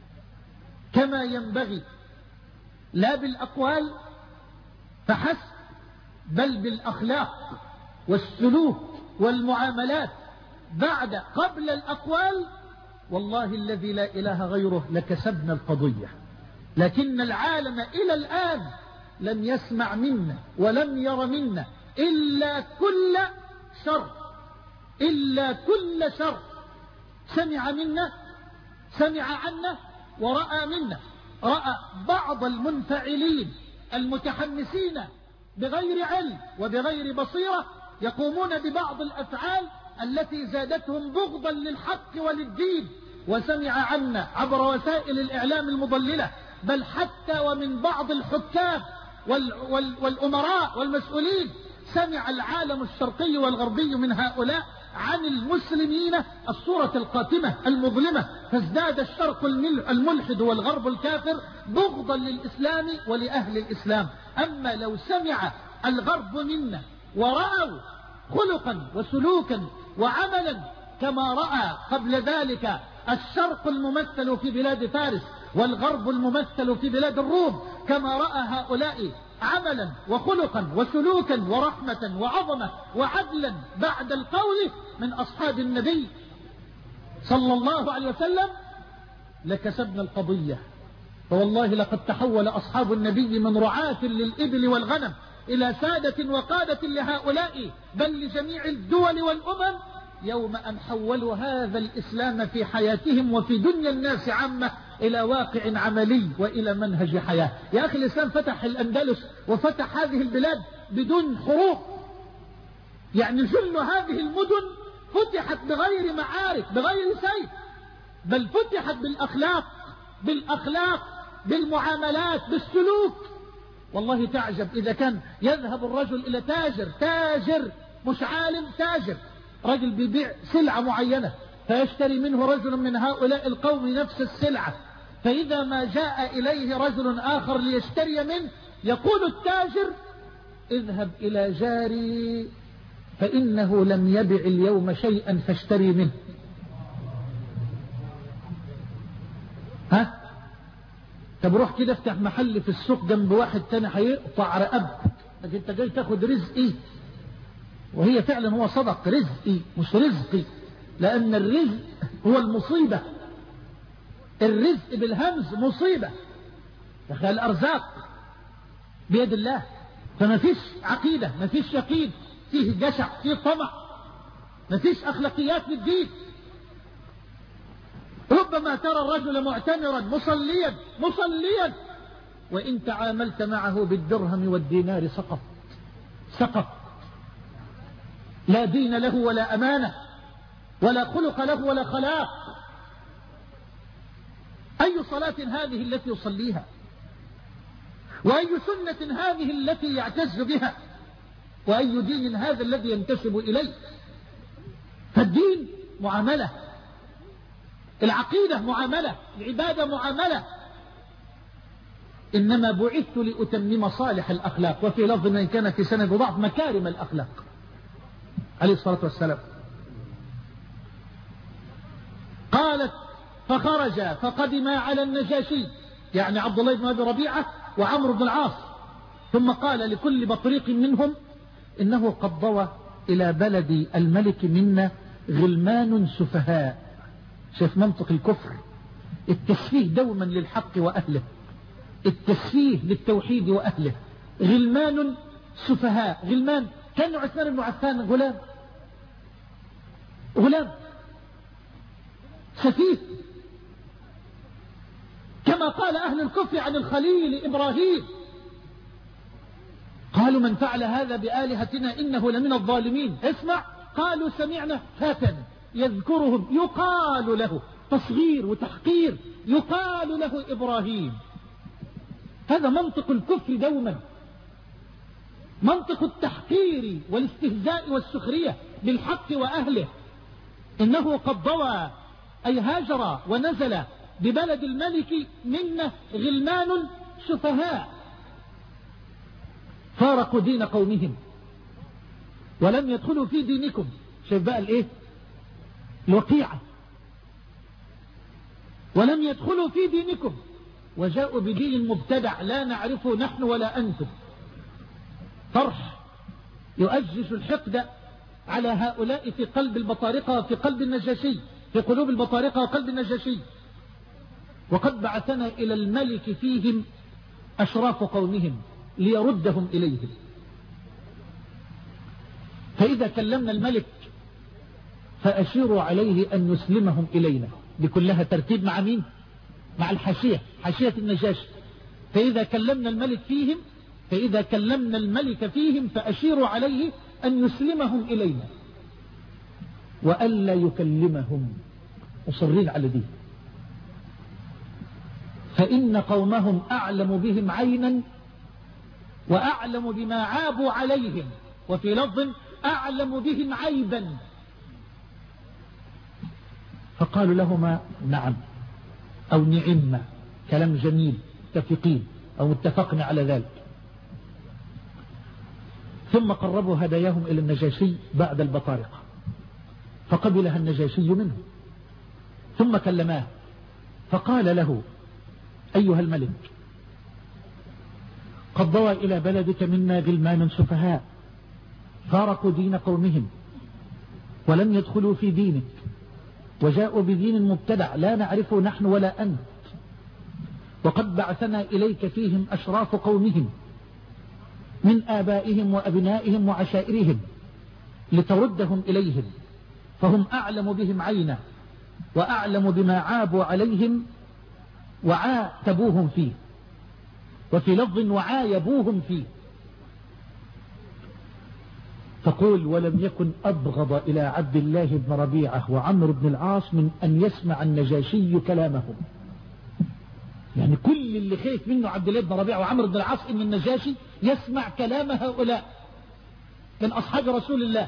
كما ينبغي، لا بالأقوال فحسب بل بالأخلاق والسلوك والمعاملات بعد قبل الأقوال، والله الذي لا إله غيره لكسبنا القضية. لكن العالم إلى الآن لم يسمع منا ولم ير منا إلا كل شر، إلا كل شر. سمع منا، سمع عنا، ورأى منا. رأى بعض المنفعلين المتحمسين بغير علم وبغير بصيرة يقومون ببعض الأفعال التي زادتهم بغضا للحق وللدين، وسمع عنا عبر وسائل الإعلام المضللة، بل حتى ومن بعض الحكام وال وال والأمراء والمسؤولين. سمع العالم الشرقي والغربي من هؤلاء عن المسلمين الصورة القاتمة المظلمة، فازداد الشرق الملحد والغرب الكافر بغضا للإسلام ولأهل الإسلام. أما لو سمع الغرب منا ورأوا خلقا وسلوكا وعملا كما رأى قبل ذلك الشرق الممثل في بلاد فارس والغرب الممثل في بلاد الروم، كما رأى هؤلاء عملا وخلقا وسلوكا ورحمة وعظمة وعدلا بعد القول من أصحاب النبي صلى الله عليه وسلم، لكسبنا القضية. فوالله لقد تحول أصحاب النبي من رعاة للإبل والغنم إلى سادة وقادة لهؤلاء بل لجميع الدول والأمم، يوم أن حولوا هذا الإسلام في حياتهم وفي دنيا الناس عامة إلى واقع عملي وإلى منهج حياة. يا أخي الإسلام فتح الأندلس وفتح هذه البلاد بدون حروب، يعني جل هذه المدن فتحت بغير معارك بغير سيف، بل فتحت بالأخلاق بالأخلاق بالمعاملات بالسلوك. والله تعجب إذا كان يذهب الرجل إلى تاجر تاجر مش عالم تاجر، رجل بيبيع سلعة معينة فيشتري منه رجل من هؤلاء القوم نفس السلعة، فإذا ما جاء إليه رجل آخر ليشتري منه يقول التاجر اذهب إلى جاري فإنه لم يبع اليوم شيئا فاشتري منه. ها؟ طب روح كده افتح محل في السوق جنب واحد تاني هيقطع رقبتك، لكن انت جاي تاخد رزقي. وهي فعلا هو صدق رزقي مش رزقي، لأن الرزق هو المصيبة. الرزق بالهمز مصيبة، تخيل الأرزاق بيد الله، فما فيش عقيدة، ما فيش يقين، فيه جشع، فيه طمع، ما فيش أخلاقيات للدين. ربما ترى الرجل معتمرا مصليا مصليا وإن تعاملت معه بالدرهم والدينار سقط سقط، لا دين له ولا أمانة ولا خلق له ولا خلاق. أي صلاة هذه التي يصليها؟ وأي سنة هذه التي يعتز بها؟ وأي دين هذا الذي ينتسب إليه؟ فالدين معاملة، العقيدة معاملة، العبادة معاملة. إنما بعثت لأتمم صالح الأخلاق، وفي لفظ من كان في سند ضعف مكارم الأخلاق عليه الصلاة والسلام. قالت فخرج فقدما على النجاشي يعني عبد الله بن أبي ربيعة وعمرو بن العاص، ثم قال لكل بطريق منهم إنه قد ضوى إلى بلد الملك منا غلمان سفهاء. شايف منطق الكفر؟ التسفيه دوما للحق وأهله، التسفيه للتوحيد وأهله. غلمان سفهاء، غلمان كان عثمان بن عفان غلام، غلام سفيه، كما قال أهل الكفر عن الخليل إبراهيم، قالوا من فعل هذا بآلهتنا إنه لمن الظالمين. اسمع، قالوا سمعنا فتى يذكرهم يقال له، تصغير وتحقير، يقال له إبراهيم. هذا منطق الكفر دوما، منطق التحقير والاستهزاء والسخرية بالحق وأهله. إنه قد ضوى أي هاجر ونزل ببلد الملك منا غلمان سفهاء فارقوا دين قومهم ولم يدخلوا في دينكم. شايف بقى الايه؟ الوقيعة. ولم يدخلوا في دينكم وجاءوا بدين مبتدع لا نعرفه نحن ولا أنتم. طرح يؤجج الحقد على هؤلاء في قلب البطارقة وفي قلب النجاشي، في قلوب البطارقة وقلب النجاشي. وقد بعثنا إلى الملك فيهم أشراف قومهم ليردهم إليهم. فإذا كلمنا الملك فأشيروا عليه أن يسلمهم إلينا. دي كلها ترتيب مع مين؟ مع الحاشية، حاشية النجاشي. فإذا كلمنا الملك فيهم فإذا كلمنا الملك فيهم فأشيروا عليه أن يسلمهم إلينا وألا يكلمهم، مصرين على دي. فإن قومهم أعلم بهم عينا وأعلم بما عابوا عليهم، وفي لفظ أعلم بهم عيبا. فقالوا لهما نعم أو نعم، كلام جميل، متفقين أو متفقنا على ذلك. ثم قربوا هداياهم إلى النجاشي بعد البطارقة فقبلها النجاشي منه، ثم كلماه فقال له أيها الملك قد ضوى إلى بلدك منا غلمان سفهاء فارقوا دين قومهم ولم يدخلوا في دينك وجاءوا بدين مبتدع لا نعرفه نحن ولا أنت، وقد بعثنا إليك فيهم أشراف قومهم من آبائهم وأبنائهم وعشائرهم لتردهم إليهم، فهم أعلم بهم عينا وأعلم بما عابوا عليهم وعاتبوهم فيه، وفي لفظ وعايبوهم فيه. تقول ولم يكن أبغض إلى عبد الله بن ربيعة وعمرو بن العاص من أن يسمع النجاشي كلامهم. يعني كل اللي خايف منه عبد الله بن ربيعة وعمرو بن العاص إن النجاشي يسمع كلام هؤلاء من أصحاب رسول الله.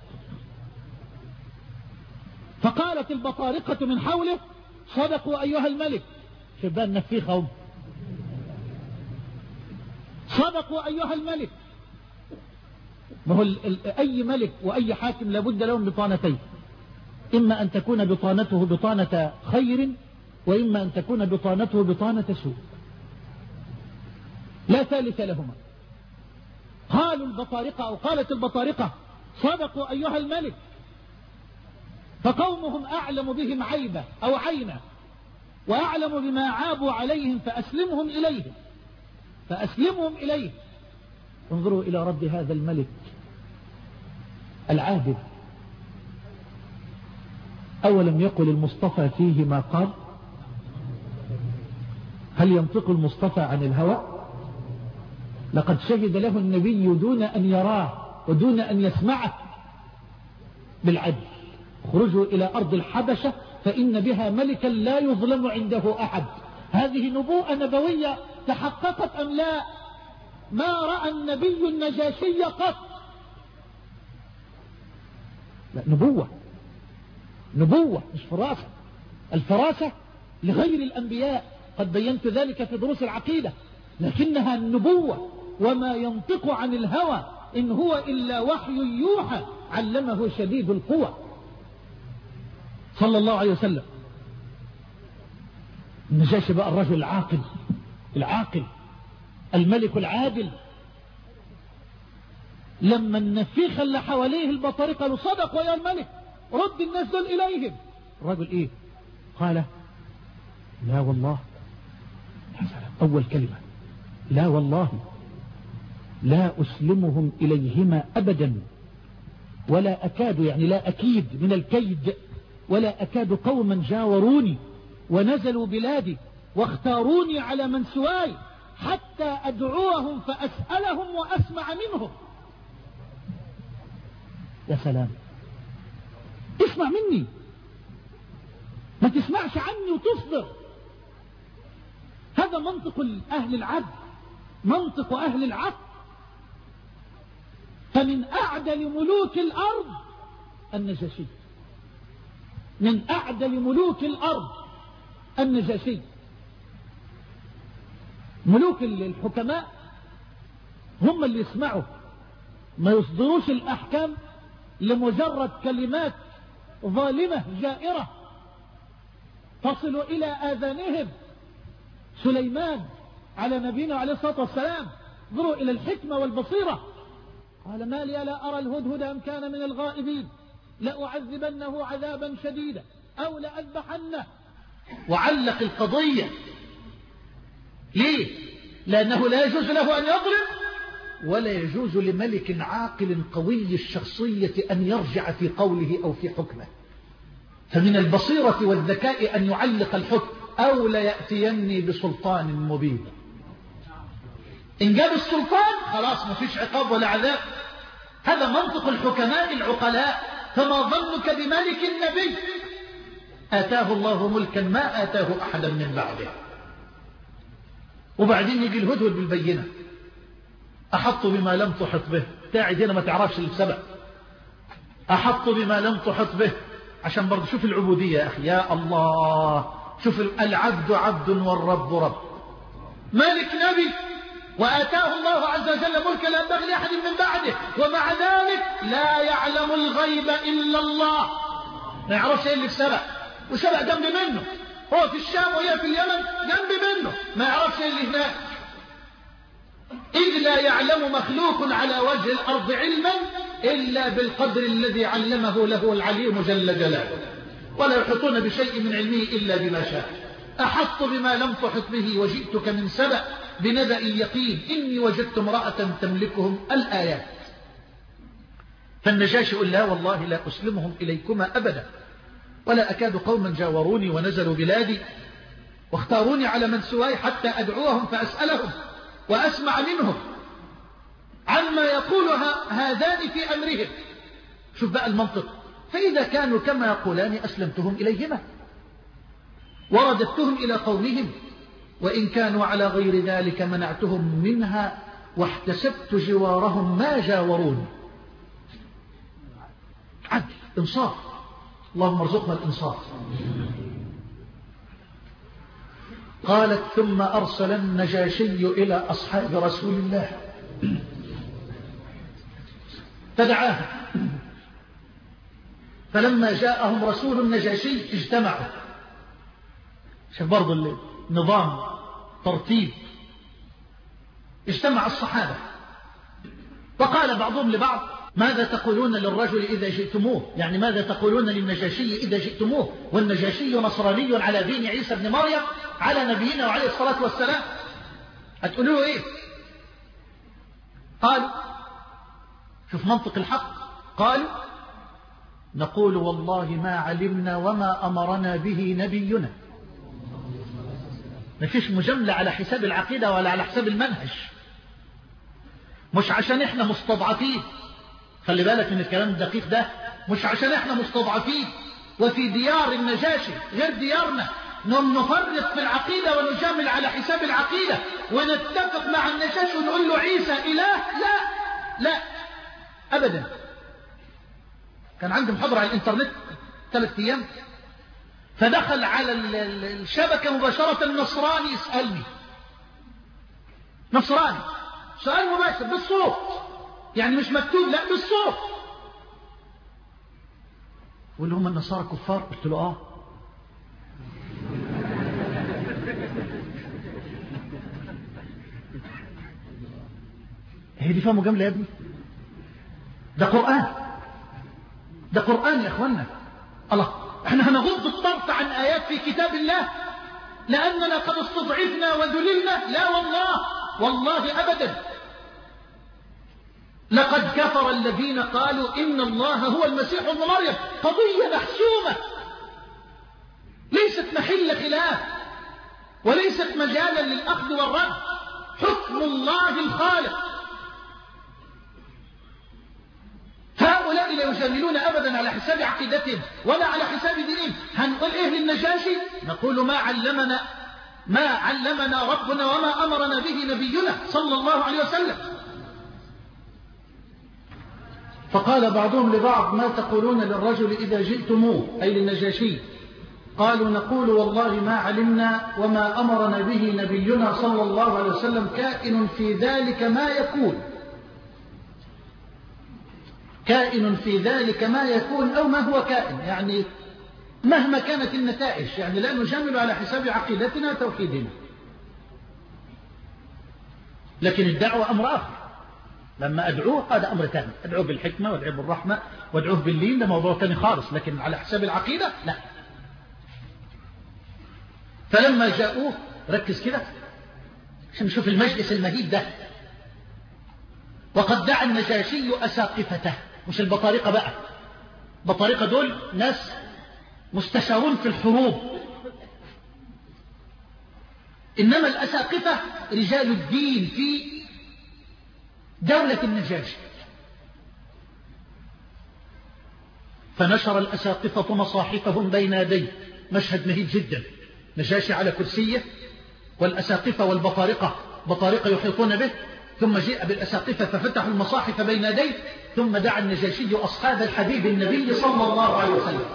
فقالت البطارقة من حوله صدقوا أيها الملك. شبان نفيخهم، صدقوا أيها الملك. ما هو أي ملك وأي حاكم لابد لهم بطانتين، إما أن تكون بطانته بطانة خير وإما أن تكون بطانته بطانة سوء، لا ثالث لهما. قالوا البطارقة أو قالت البطارقة صدقوا أيها الملك، فقومهم أعلم بهم عيبة أو عينة وأعلم بما عابوا عليهم فأسلمهم إليهم فأسلمهم إليه. انظروا إلى رد هذا الملك العادل. أولم يقل المصطفى فيه ما قال؟ هل ينطق المصطفى عن الهوى؟ لقد شهد له النبي دون أن يراه ودون أن يسمعه بالعدل. اخرجوا إلى أرض الحبشة فإن بها ملكا لا يظلم عنده أحد. هذه نبوءة نبوية تحققت أم لا؟ ما رأى النبي النجاشي قط. لا، نبوة، نبوة مش فراسة. الفراسة لغير الأنبياء، قد بينت ذلك في دروس العقيدة، لكنها النبوة. وما ينطق عن الهوى إن هو إلا وحي يوحى علمه شديد القوى صلى الله عليه وسلم. النجاشي بقى الرجل العاقل العاقل الملك العادل. لما النفيخ اللي حواليه البطارقة قالوا صدق ويا الملك رد الناس دول إليهم. الرجل إيه قال لا والله. أول كلمة لا والله لا أسلمهم إليهما أبدا ولا أكاد، يعني لا أكيد من الكيد، ولا أكاد قوما جاوروني ونزلوا بلادي واختاروني على من سواي حتى أدعوهم فأسألهم وأسمع منهم. يا سلام، اسمع مني ما تسمعش عني وتصبر. هذا منطق أهل العدل، منطق أهل العقل. فمن أعدل ملوك الأرض النجاشي، من أعدل ملوك الأرض النجاشي. ملوك الحكماء هم اللي يسمعوا، ما يصدروش الأحكام لمجرد كلمات ظالمة جائرة تصل إلى آذانهم. سليمان على نبينا عليه الصلاة والسلام انظروا إلى الحكمة والبصيرة. قال ما لي لا أرى الهدهد أم كان من الغائبين لأعذبنه عذابا شديدا أو لأذبحنه. وعلق القضية. ليه؟ لأنه لا يجوز له أن يظلم، ولا يجوز لملك عاقل قوي الشخصية أن يرجع في قوله أو في حكمه. فمن البصيرة والذكاء أن يعلق الحكم أو ليأتيني بسلطان مبين. إن جاب السلطان خلاص ما فيش عقاب ولا عذاب. هذا منطق الحكماء العقلاء. فما ظنك بملك النبي آتاه الله ملكا ما آتاه أحدا من بعده. وبعدين يجي الهدهد بالبينة أحط بما لم تحط به. تاعد هنا ما تعرفش السبب. أحط بما لم تحط به عشان برضه شوف العبودية يا أخي. يا الله، شوف العبد عبد والرب رب. ملك نبي وآتاه الله عز وجل ملكا لا ينبغي لأحد من بعده، ومع ذلك لا يعلم الغيب إلا الله. ما يعرفش ايه اللي في سبأ، وسبأ جنب منه. هو في الشام وهي في اليمن جنب منه، ما يعرفش ايه اللي هناك. إذ لا يعلم مخلوق على وجه الأرض علما إلا بالقدر الذي علمه له العليم جل جلاله، ولا يحيطون بشيء من علمه إلا بما شاء. أحط بما لم تحط به وجئتك من سبأ بنبأ يقين إني وجدت امرأة تملكهم الآيات. فالنجاشي يقول لا والله لا أسلمهم إليكما أبدا ولا أكاد قوما جاوروني ونزلوا بلادي واختاروني على من سواي حتى أدعوهم فأسألهم وأسمع منهم عما يقول هذان في أمرهم. شوف بقى المنطق. فإذا كانوا كما يقولان أسلمتهم إليهما ورددتهم إلى قومهم، وإن كانوا على غير ذلك منعتهم منها واحتسبت جوارهم ما جاورون. عدل، إنصاف. اللهم ارزقنا الإنصاف. قالت ثم أرسل النجاشي إلى أصحاب رسول الله فدعاها، فلما جاءهم رسول النجاشي اجتمعوا. شوف برضو النظام ترتيب. اجتمع الصحابة وقال بعضهم لبعض ماذا تقولون للرجل إذا جئتموه؟ يعني ماذا تقولون للنجاشي إذا جئتموه والنجاشي نصراني على دين عيسى بن مريم على نبينا وعليه الصلاة والسلام، هتقولوا إيه؟ قالوا شوف منطق الحق. قالوا نقول والله ما علمنا وما أمرنا به نبينا. ما فيش مجاملة على حساب العقيدة ولا على حساب المنهج، مش عشان احنا مستضعفين. خلي بالك من الكلام الدقيق ده. مش عشان احنا مستضعفين وفي ديار النجاشي غير ديارنا نم نفرط في العقيدة ونجامل على حساب العقيدة ونتفق مع النجاشي ونقول له عيسى إله. لا لا أبدا. كان عندي محاضرة على الإنترنت ثلاث أيام، فدخل على الشبكة مباشرة النصراني يسألني، نصراني سؤال مباشر بالصوت، يعني مش مكتوب، لا بالصوت. واللي هم النصارى كفار؟ قلت له آه. هي دي فيها مجاملة يا ابني؟ ده قرآن، ده قرآن يا اخوانا. الله، احنا هنغض الطرف عن آيات في كتاب الله لأننا قد استضعفنا وذللنا؟ لا والله، والله أبدا. لقد كفر الذين قالوا إن الله هو المسيح ابن مريم. قضية محسومة ليست محل خلاف وليست مجالا للأخذ والرد. حكم الله الخالق. هؤلاء لا يجاملون أبدا على حساب عقيدتهم ولا على حساب دينهم. هنقول إيه للنجاشي؟ نقول ما علمنا ما علمنا ربنا وما أمرنا به نبينا صلى الله عليه وسلم. فقال بعضهم لبعض ما تقولون للرجل إذا جئتموه، أي للنجاشي؟ قالوا نقول والله ما علمنا وما أمرنا به نبينا صلى الله عليه وسلم كائن في ذلك ما يكون، كائن في ذلك ما يكون أو ما هو كائن، يعني مهما كانت النتائج، يعني لا نجامل على حساب عقيدتنا وتوحيدنا. لكن الدعوة أمر آخر. لما أدعوه هذا أمر ثاني، أدعوه بالحكمة وأدعوه بالرحمة وأدعوه باللين، ده موضوع ثاني خالص. لكن على حساب العقيدة لا. فلما جاءوه، ركز كده عشان نشوف المجلس المهيب ده. وقد دعا النجاشي أساقفته، مش البطارقة بقى. البطارقة دول ناس مستشارون في الحروب، إنما الأساقفة رجال الدين في دولة النجاشي. فنشر الأساقفة مصاحفهم بين يديه. مشهد مهيب جدا. نجاشي على كرسيه والأساقفة والبطارقة بطارقة يحيطون به، ثم جاء بالأساقفة ففتحوا المصاحف بين يديه، ثم دعا النجاشي أصحاب الحبيب النبي صلى الله عليه وسلم.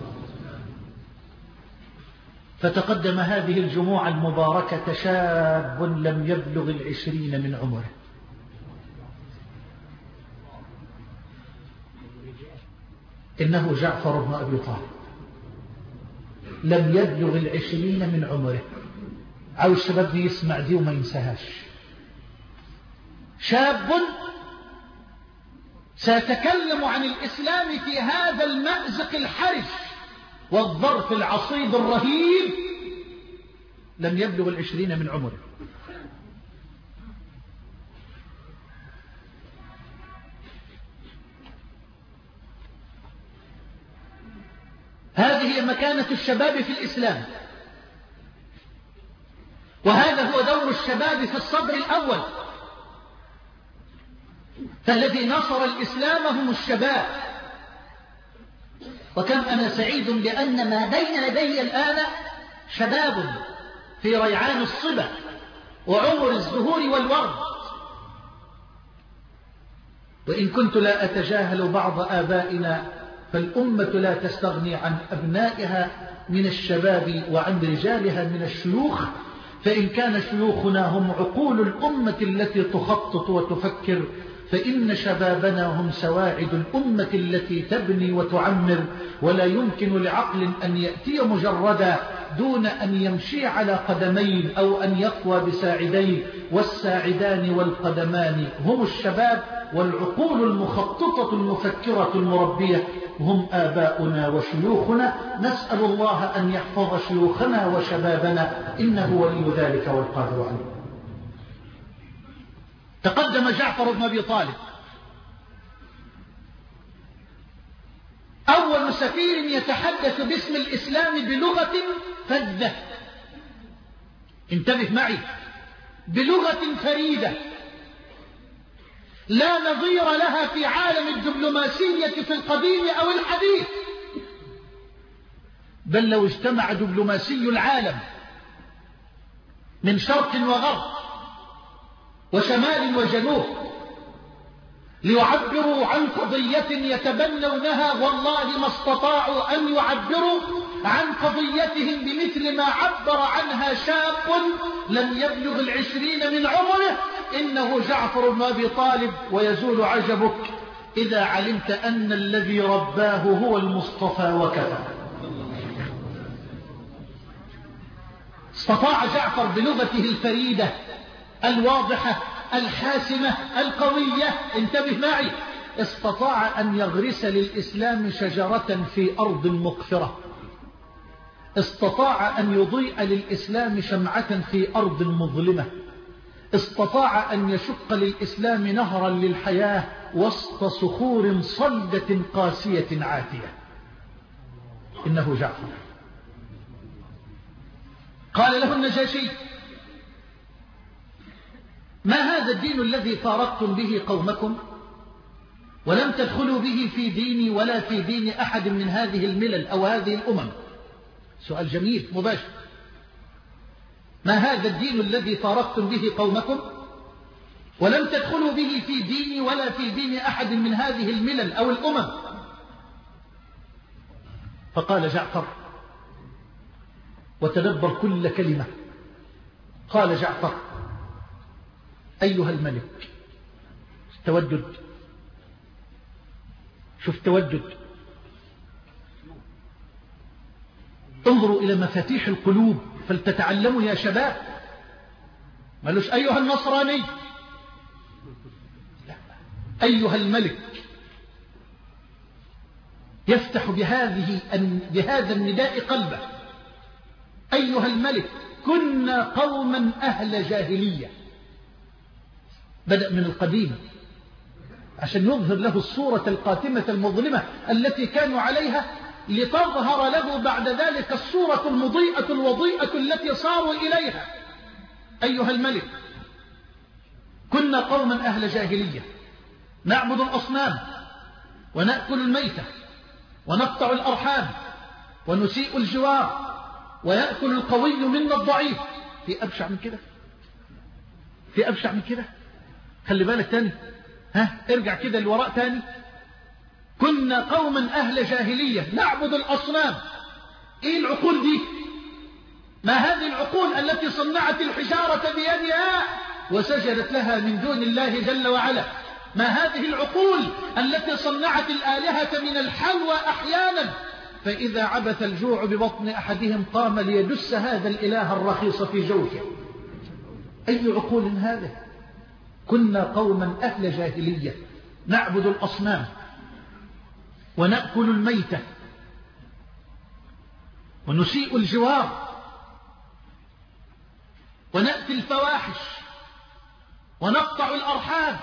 فتقدم هذه الجموع المباركة شاب لم يبلغ العشرين من عمره. إنه جعفر بن أبي طالب، لم يبلغ العشرين من عمره. عاوز الشباب يسمع دي وما ينساهاش. شاب سيتكلم عن الإسلام في هذا المأزق الحرج والظرف العصيب الرهيب، لم يبلغ العشرين من عمره. هذه مكانة الشباب في الإسلام، وهذا هو دور الشباب في الصدر الأول. فالذي نصر الإسلام هم الشباب. وكم أنا سعيد لأن ما بين يدي الآن شباب في ريعان الصبا وعمر الزهور والورد. وإن كنت لا أتجاهل بعض آبائنا، فالأمة لا تستغني عن أبنائها من الشباب وعن رجالها من الشيوخ. فإن كان شيوخنا هم عقول الأمة التي تخطط وتفكر، فإن شبابنا هم سواعد الأمة التي تبني وتعمر. ولا يمكن لعقل أن يأتي مجردا دون أن يمشي على قدمين أو أن يقوى بساعدين، والساعدان والقدمان هم الشباب، والعقول المخططة المفكرة المربية هم آباؤنا وشيوخنا. نسأل الله أن يحفظ شيوخنا وشبابنا، إنه ولي ذلك والقادر عليه. تقدم جعفر بن أبي طالب أول سفير يتحدث باسم الإسلام بلغة فذة. انتبه معي، بلغة فريدة لا نظير لها في عالم الدبلوماسية في القديم أو الحديث. بل لو اجتمع دبلوماسي العالم من شرق وغرب وشمال وجنوب ليعبروا عن قضية يتبنونها، والله ما استطاعوا أن يعبروا عن قضيتهم بمثل ما عبر عنها شاب لم يبلغ العشرين من عمره. إنه جعفر بن أبي طالب. ويزول عجبك إذا علمت أن الذي رباه هو المصطفى وكفى. استطاع جعفر بلغته الفريدة الواضحة الحاسمة القوية، انتبه معي، استطاع أن يغرس للإسلام شجرة في أرض مقفرة، استطاع أن يضيء للإسلام شمعة في أرض مظلمة، استطاع أن يشق للإسلام نهرا للحياة وسط صخور صلدة قاسية عاتية. إنه جعفر. قال له النجاشي: ما هذا الدين الذي فارقتم به قومكم ولم تدخلوا به في ديني ولا في دين أحد من هذه الملل أو هذه الأمم؟ سؤال جميل مباشر. ما هذا الدين الذي فارقتم به قومكم ولم تدخلوا به في ديني ولا في دين أحد من هذه الملل أو الأمم؟ فقال جعفر، وتدبر كل كلمة، قال جعفر: أيها الملك، تودد، شوف تودد، انظروا إلى مفاتيح القلوب فلتتعلموا يا شباب. مالوش أيها النصراني، لا، أيها الملك، يفتح بهذه بهذا النداء قلبه. أيها الملك، كنا قوما أهل جاهلية. بدأ من القديم عشان يظهر له الصورة القاتمة المظلمة التي كانوا عليها، لتظهر له بعد ذلك الصورة المضيئة الوضيئة التي صاروا إليها. أيها الملك، كنا قوما أهل جاهلية، نعبد الأصنام ونأكل الميتة ونقطع الأرحام ونسيء الجوار ويأكل القوي منا الضعيف. في أبشع من كده؟ في أبشع من كده؟ خلي بالك تاني، ها ارجع كده لوراء تاني. كنا قوما أهل جاهلية نعبد الأصنام. إيه العقول دي؟ ما هذه العقول التي صنعت الحجارة بيدها وسجدت لها من دون الله جل وعلا؟ ما هذه العقول التي صنعت الآلهة من الحلوى أحيانا، فإذا عبث الجوع ببطن أحدهم قام ليدس هذا الإله الرخيص في جوفه. أي عقول هذه؟ كنا قوما أهل جاهلية نعبد الأصنام ونأكل الميتة ونسيء الجوار ونأتي الفواحش ونقطع الأرحام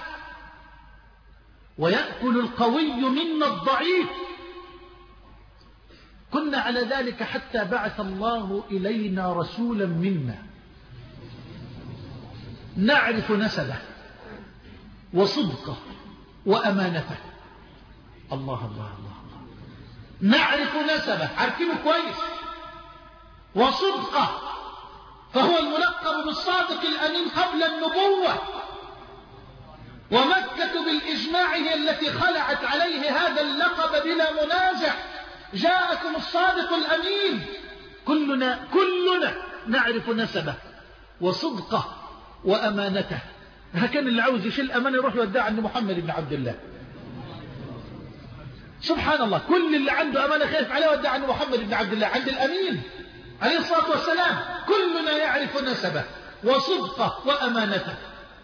ويأكل القوي منا الضعيف. كنا على ذلك حتى بعث الله إلينا رسولا منا نعرف نسبه وصدقه وأمانته. الله الله الله الله. نعرف نسبه، عارفينه كويس، وصدقه، فهو الملقب بالصادق الأمين قبل النبوة، ومكة بالإجماع هي التي خلعت عليه هذا اللقب بلا منازع. جاءكم الصادق الأمين. كلنا كلنا نعرف نسبه وصدقه وأمانته. كان اللي عاوز يشيل أمانة يروح يودع عند محمد بن عبد الله. سبحان الله، كل اللي عنده أمانة خايف عليه ودع عند محمد بن عبد الله، عند الأمين عليه الصلاة والسلام. كلنا يعرف نسبه وصدقه وأمانته.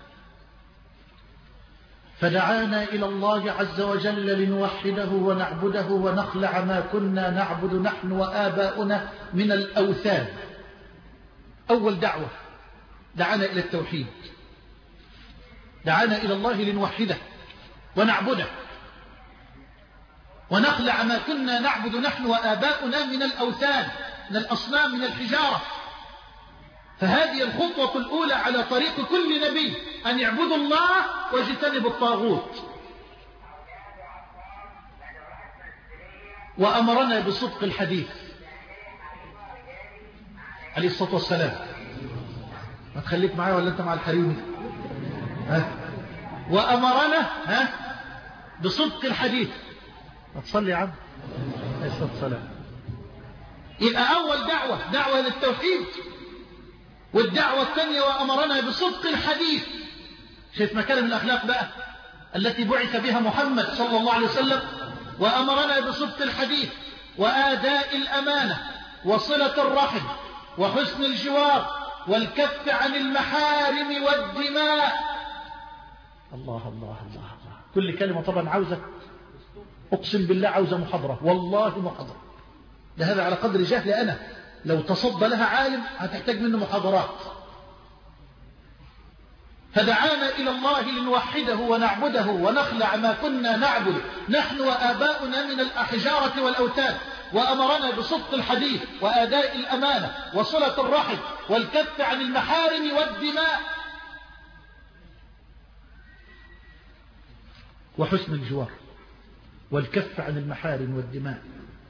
فدعانا إلى الله عز وجل لنوحده ونعبده ونخلع ما كنا نعبد نحن وآباؤنا من الأوثان. أول دعوة دعانا إلى التوحيد، دعانا إلى الله لنوحده ونعبده ونخلع ما كنا نعبد نحن وآباؤنا من الأوثان، من الأصنام، من الحجارة. فهذه الخطوة الأولى على طريق كل نبي، أن يعبدوا الله واجتنبوا الطاغوت. وأمرنا بصدق الحديث عليه الصلاة والسلام. ما تخليك معايا ولا أنت مع الحريمي؟ ها؟ وأمرنا ها بصدق الحديث. ما تصلي يا عم عليه الصلاة والسلام. يبقى أول دعوة دعوة للتوحيد، والدعوة الثانية وأمرنا بصدق الحديث. شايف مكارم الأخلاق بقى التي بعث بها محمد صلى الله عليه وسلم. وأمرنا بصدق الحديث وآداء الأمانة وصلة الرحم وحسن الجوار والكف عن المحارم والدماء. الله الله الله الله. كل كلمة طبعا عاوزة، أقسم بالله عاوزة محاضرة، والله محاضرة. ده هذا على قدر جهلي أنا، لو تصدى لها عالم هتحتاج منه محاضرات. فدعانا إلى الله لنوحده ونعبده ونخلع ما كنا نعبد نحن وآباؤنا من الأحجارة والأوتاد، وأمرنا بصدق الحديث وآداء الأمانة وصلة الرحم والكف عن المحارم والدماء وحسن الجوار والكف عن المحارم والدماء.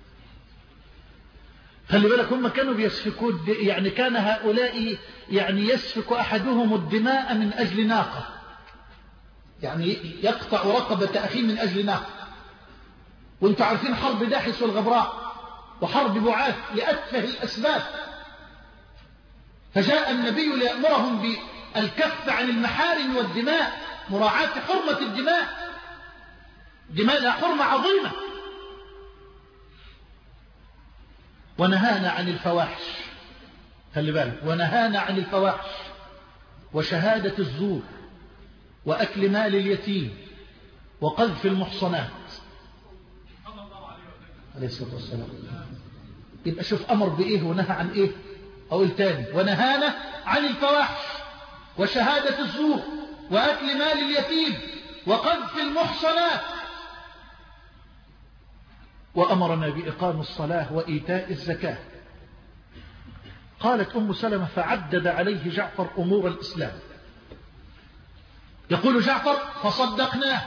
خلي بالك هم كانوا بيسفكون، يعني كان هؤلاء يعني يسفك أحدهم الدماء من أجل ناقة، يعني يقطع رقبة أخيه من أجل ناقة. وانتم عارفين حرب داحس والغبراء وحرب بعاث لأتفه الأسباب. فجاء النبي ليأمرهم بالكف عن المحارم والدماء، مراعاة حرمة الدماء، دماء لها حرمة عظيمة. ونهانا عن الفواحش، خلي بالك، ونهانا عن الفواحش وشهادة الزور وأكل مال اليتيم وقذف المحصنات عليه الصلاة والسلام. يبقى شوف أمر بإيه ونهى عن إيه. أقول تاني، ونهانا عن الفواحش وشهادة الزور وأكل مال اليتيم وقذف المحصنات، وأمرنا بإقام الصلاة وإيتاء الزكاة. قالت أم سلمة فعدد عليه جعفر أمور الإسلام. يقول جعفر فصدقناه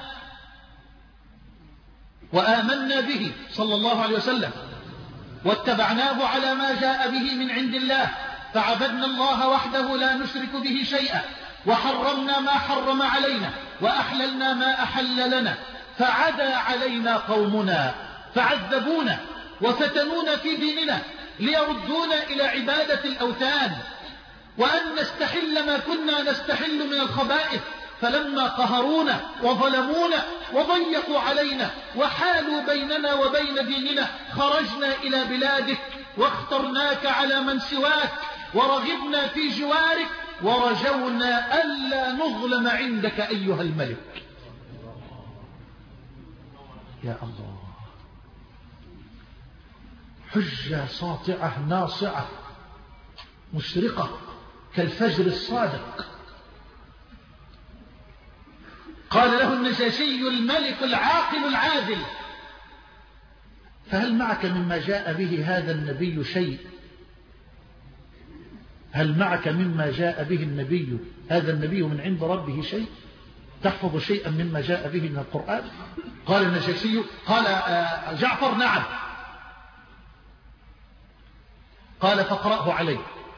وآمنا به صلى الله عليه وسلم واتبعناه على ما جاء به من عند الله، فعبدنا الله وحده لا نشرك به شيئا، وحرمنا ما حرم علينا وأحللنا ما أحل لنا، فعدا علينا قومنا فعذبونا وفتنونا في ديننا ليردونا إلى عبادة الأوثان، وأن نستحل ما كنا نستحل من الخبائث، فلما قهرونا وظلمونا وضيقوا علينا وحالوا بيننا وبين ديننا خرجنا إلى بلادك واخترناك على من سواك ورغبنا في جوارك ورجونا ألا نظلم عندك أيها الملك. يا الله، حجة ساطعة ناصعة مشرقة كالفجر الصادق. قال له النجاشي الملك العاقل العادل فهل معك مما جاء به هذا النبي شيء؟ هل معك مما جاء به النبي هذا النبي من عند ربه شيء؟ تحفظ شيئا مما جاء به من القرآن؟ قال النجاشي قال جعفر نعم. قال فاقرأه عليه.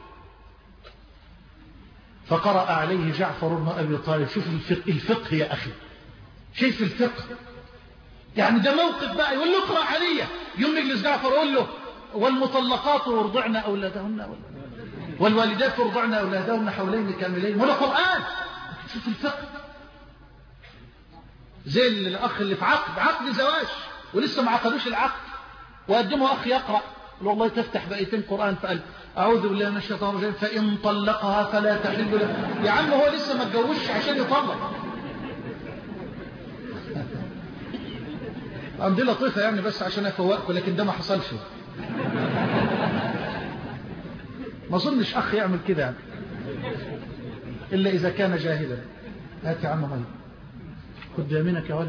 فقرأ عليه جعفر بن أبي طالب. شوف الفقه, الفقه يا أخي، شايف الفقه؟ يعني ده موقف بقى يقول له اقرأ عليه، يوم يجلس جعفر يقول له والمطلقات يرضعن أولادهن والوالدات يرضعن أولادهن حولين كاملين، ولا قرآن. شوف الفقه، زي الأخ اللي في عقد عقد زواج ولسه ما عقدوش العقد وقدمه أخ يقرأ، والله تفتح بآيتين قرآن فقال أعوذ بالله من الشيطان الرجيم فإن طلقها فلا تحل له. يا عم هو لسه ما اتجوزش عشان يطلق. عندي لطيفة يعني بس عشان أفوقكم، لكن ده ما حصلش. ما أظنش أخ يعمل كده يعني إلا إذا كان جاهلا. هات يا عم مي، خد يمينك يا ولد.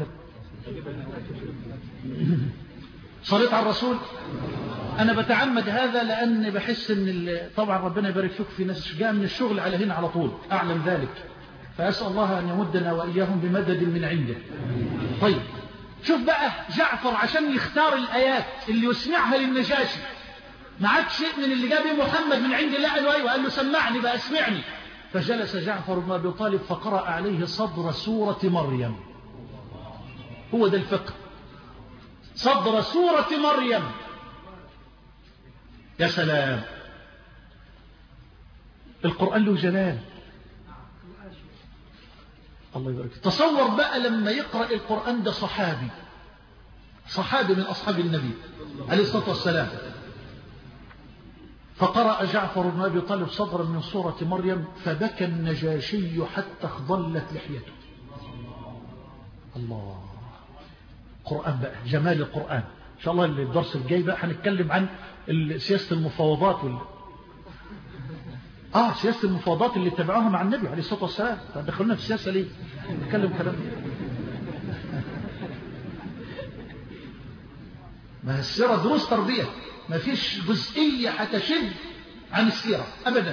صليت على الرسول. أنا بتعمد هذا لأن بحس أن طبعا ربنا يبارك فيك، في ناس جاء من الشغل على هنا على طول، أعلم ذلك، فأسأل الله أن يمدنا وإياهم بمدد من عنده. طيب شوف بقى جعفر عشان يختار الآيات اللي يسمعها للنجاشي، ما عاد شيء من اللي جابه محمد من عند الله. قال له أيوة، قال له سمعني بقى اسمعني. فجلس جعفر بن أبي طالب فقرأ عليه صدر سورة مريم. هو ده الفقه، صدر سورة مريم. يا سلام، القرآن له جلال. الله يبارك. تصور بقى لما يقرأ القرآن ده صحابي، صحابي من أصحاب النبي عليه الصلاة والسلام. فقرأ جعفر بن أبي طالب صدرا من سورة مريم فبكى النجاشي حتى اخضلت لحيته. الله. قرآن بقى، جمال القرآن. إن شاء الله الدرس الجاي بقى هنتكلم عن سياسة المفاوضات وال... آه سياسة المفاوضات اللي اتبعوها مع النبي عليه الصلاة والسلام. دخلنا في السياسة ليه؟ نتكلم كلام ما السيرة دروس تربية، ما فيش جزئية هتشد عن السيرة أبدا.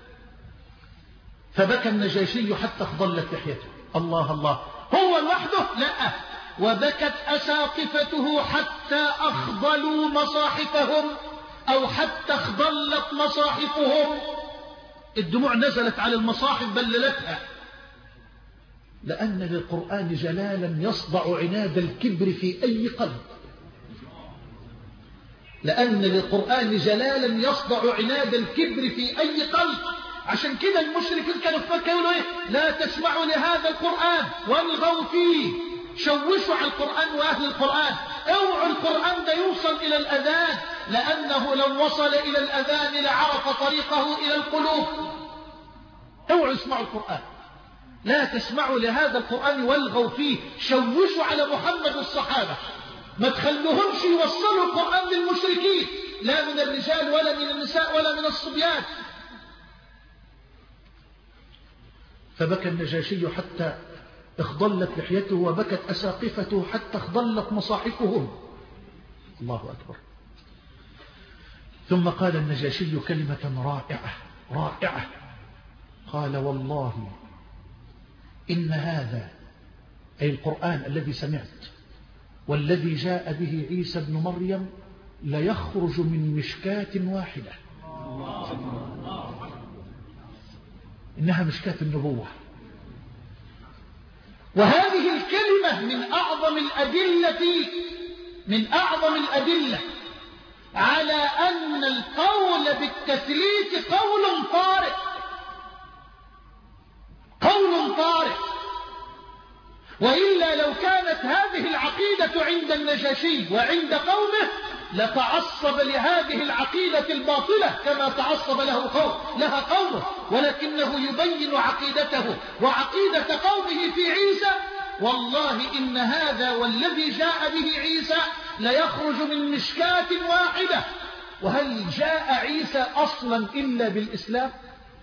فبكى النجاشي حتى اخضلت لحيته. الله الله. هو لوحده؟ لا، وبكت أساقفته حتى أخضلوا مصاحفهم أو حتى اخضلت مصاحفهم. الدموع نزلت على المصاحف بللتها، لأن للقرآن جلالا يصدع عناد الكبر في أي قلب. لأن للقرآن جلالا يصدع عناد الكبر في أي قلب. عشان كده المشركين كانوا في مكة يقولوا إيه؟ لا تسمعوا لهذا القرآن والغوا فيه، شوشوا على القرآن وأهل القرآن، اوعوا القرآن ده يوصل إلى الأذان، لأنه لو وصل إلى الأذان لعرف طريقه إلى القلوب. اوعوا اسمعوا القرآن، لا تسمعوا لهذا القرآن والغوا فيه، شوشوا على محمد والصحابة، ما تخلوهمش يوصلوا القرآن للمشركين، لا من الرجال ولا من النساء ولا من الصبيان. فبكى النجاشي حتى اخضلت لحيته وبكت أساقفته حتى اخضلت مصاحفهم. الله أكبر. ثم قال النجاشي كلمة رائعة رائعة، قال والله إن هذا أي القرآن الذي سمعت والذي جاء به عيسى بن مريم ليخرج من مشكاة واحدة. إنها مشكاة النبوة. وهذه الكلمة من أعظم الأدلة من أعظم الأدلة على أن القول بالتثليث قول طارئ، قول طارئ. وإلا لو كانت هذه العقيدة عند النجاشي وعند قومه لتعصب لهذه العقيدة الباطلة كما تعصب له قوم لها قومه، ولكنه يبين عقيدته وعقيدة قومه في عيسى. والله إن هذا والذي جاء به عيسى ليخرج من مشكاة واحدة. وهل جاء عيسى أصلا إلا بالإسلام؟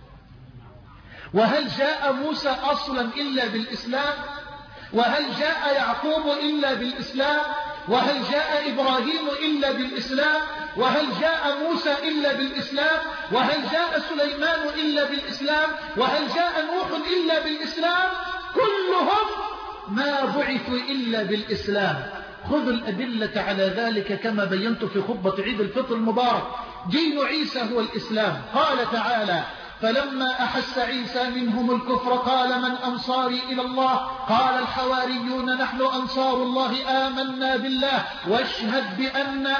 وهل جاء موسى أصلا إلا بالإسلام؟ وهل جاء يعقوب إلا بالإسلام؟ وهل جاء إبراهيم إلا بالإسلام؟ وهل جاء موسى إلا بالإسلام؟ وهل جاء سليمان إلا بالإسلام؟ وهل جاء نوح إلا بالإسلام؟ كلهم ما بعثوا إلا بالإسلام. خذوا الأدلة على ذلك كما بينت في خطبة عيد الفطر المبارك. دين عيسى هو الإسلام. قال تعالى فلما أحس عيسى منهم الكفر قال من أنصاري إلى الله؟ قال الحواريون نحن أنصار الله آمنا بالله واشهد بأن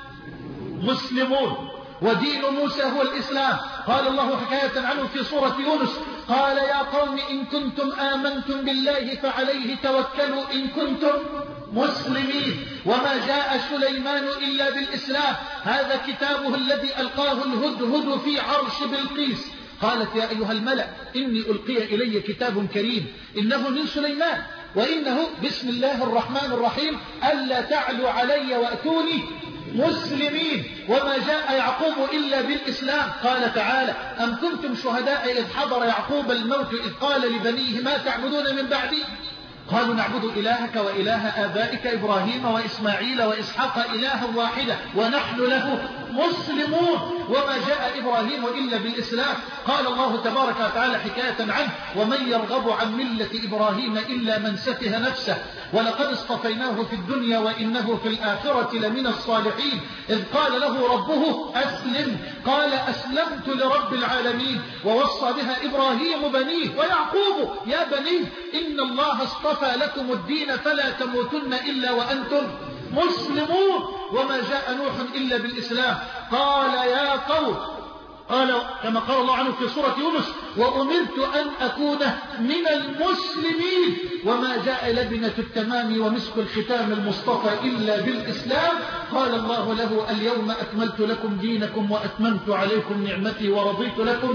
مسلمون. ودين موسى هو الإسلام. قال الله حكاية عنه في سورة يونس قال يا قوم إن كنتم آمنتم بالله فعليه توكلوا إن كنتم مسلمين. وما جاء سليمان إلا بالإسلام. هذا كتابه الذي ألقاه الهدهد في عرش بلقيس. قالت يا أيها الملأ إني ألقي إلي كتاب كريم إنه من سليمان وإنه بسم الله الرحمن الرحيم ألا تعلوا علي وأتوني مسلمين. وما جاء يعقوب إلا بالإسلام. قال تعالى أم كنتم شهداء إذ حضر يعقوب الموت إذ قال لبنيه ما تعبدون من بعدي؟ قالوا نعبد إلهك وإله آبائك إبراهيم وإسماعيل وإسحاق إلها واحدة ونحن له مسلمون. وما جاء إبراهيم إلا بالإسلام. قال الله تبارك وتعالى حكاية عنه ومن يرغب عن ملة إبراهيم إلا من سفه نفسه ولقد اصطفيناه في الدنيا وإنه في الآخرة لمن الصالحين. إذ قال له ربه أسلم قال أسلمت لرب العالمين. ووصى بها إبراهيم بنيه ويعقوب يا بني إن الله اصطفى لكم الدين فلا تموتن إلا وأنتم مسلمون. وما جاء نوح إلا بالإسلام. قال يا قوم قال كما قال الله عنه في سورة يونس وأمرت أن أكون من المسلمين. وما جاء لبنة التمام ومسك الختام المصطفى إلا بالإسلام. قال الله له اليوم أكملت لكم دينكم وأتممت عليكم نعمتي ورضيت لكم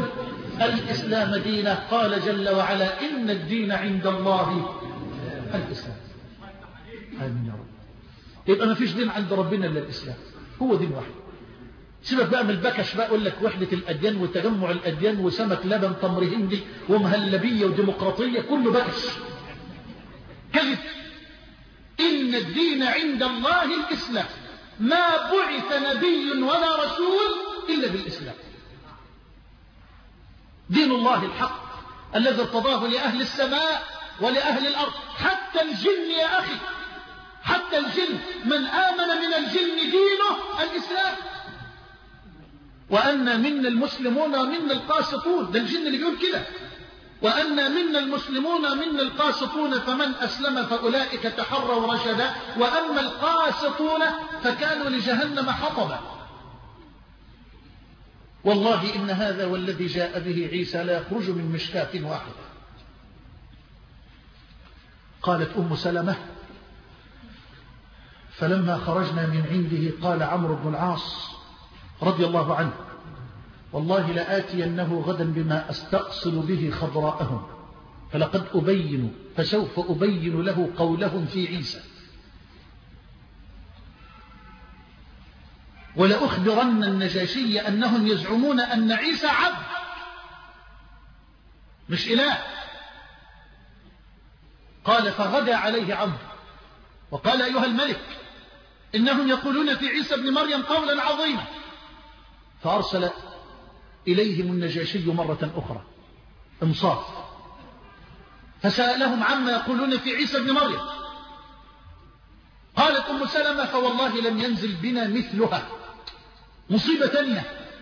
الإسلام دينا. قال جل وعلا إن الدين عند الله الإسلام. آمين يا رب. يبقى ما فيش دين عند ربنا إلا الإسلام، هو دين واحد. سيبك بقى من البكش بقى يقول لك وحدة الأديان وتجمع الأديان وسمك لبن تمر هندي ومهلبية وديمقراطية، كله بكش كذب. إن الدين عند الله الإسلام، ما بعث نبي ولا رسول إلا بالإسلام. دين الله الحق الذي ارتضاه لأهل السماء ولأهل الأرض، حتى الجن يا أخي، حتى الجن من آمن من الجن دينه الإسلام. وأن منا المسلمون ومنا القاسطون، ده الجن اللي بيقول كده، وأن منا المسلمون ومنا القاسطون فمن أسلم فأولئك تحروا رشدا وأما القاسطون فكانوا لجهنم حطبا. والله إن هذا والذي جاء به عيسى لا يخرج من مشكاة واحدة. قالت أم سلمة فلما خرجنا من عنده قال عمرو بن العاص رضي الله عنه والله لآتينه غدا بما أستأصل به خضراءهم فلقد أبين فسوف أبين له قولهم في عيسى ولأخبرن النجاشي أنهم يزعمون أن عيسى عبد مش إله. قال فغدا عليه عمرو وقال أيها الملك إنهم يقولون في عيسى ابن مريم قولا عظيما. فأرسل إليهم النجاشي مرة أخرى انصاف فسألهم عما يقولون في عيسى ابن مريم. قالت أم سلمة فوالله لم ينزل بنا مثلها، مصيبة تانية.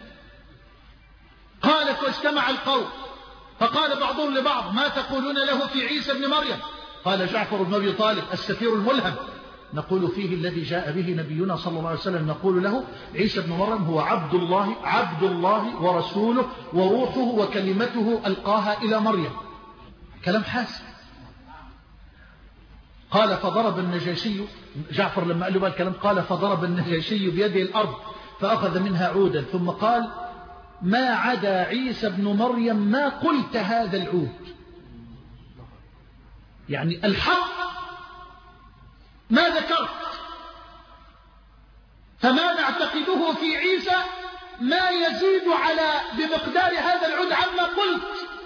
قالت واجتمع القوم فقال بعضهم لبعض ما تقولون له في عيسى ابن مريم؟ قال جعفر بن أبي طالب السفير الملهم نقول فيه الذي جاء به نبينا صلى الله عليه وسلم نقول له عيسى بن مريم هو عبد الله عبد الله ورسوله وروحه وكلمته ألقاها إلى مريم. كلام حاسم. قال فضرب النجاشي، جعفر لما قال له الكلام قال فضرب النجاشي بيده الأرض فأخذ منها عودا ثم قال ما عدا عيسى بن مريم ما قلت هذا العود. يعني الحق ما ذكرت، فما نعتقده في عيسى ما يزيد على بمقدار هذا العود عما قلت.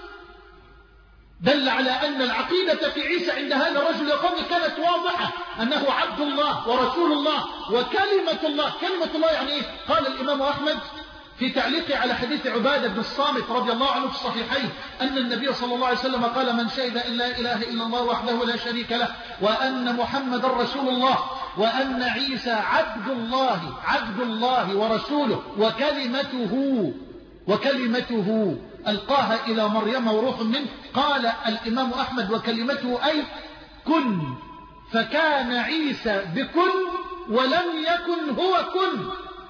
دل على أن العقيدة في عيسى عند هذا الرجل يقوم كانت واضحة أنه عبد الله ورسول الله وكلمة الله. كلمة الله يعني إيه؟ قال الإمام أحمد في تعليقه على حديث عبادة بن الصامت رضي الله عنه في الصحيحين أن النبي صلى الله عليه وسلم قال من شهد أن لا إله إلا الله وحده لا شريك له وأن محمد رسول الله وأن عيسى عبد الله عبد الله ورسوله وكلمته وكلمته ألقاها إلى مريم وروح منه. قال الإمام أحمد وكلمته أي كن، فكان عيسى بكن ولم يكن هو كن،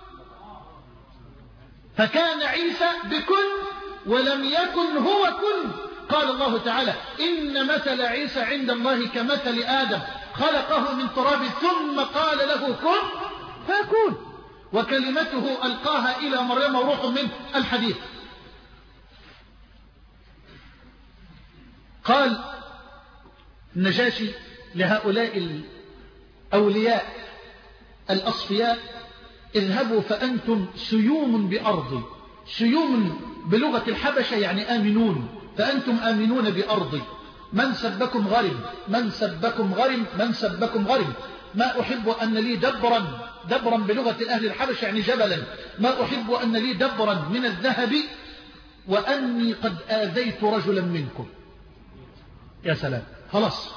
فكان عيسى بكن ولم يكن هو كن. قال الله تعالى إن مثل عيسى عند الله كمثل آدم خلقه من تراب ثم قال له كن فيكون وكلمته ألقاها إلى مريم وروح منه. الحديث قال النجاشي لهؤلاء الأولياء الأصفياء اذهبوا فأنتم سيوم بأرضي. سيوم بلغة الحبشة يعني آمنون، فأنتم آمنون بأرضي. من سبكم غرم من سبكم غرم من سبكم غرم. ما أحب أن لي دبرا، دبرا بلغة أهل الحبشة يعني جبلا، ما أحب أن لي دبرا من الذهب وأني قد آذيت رجلا منكم. يا سلام، خلاص.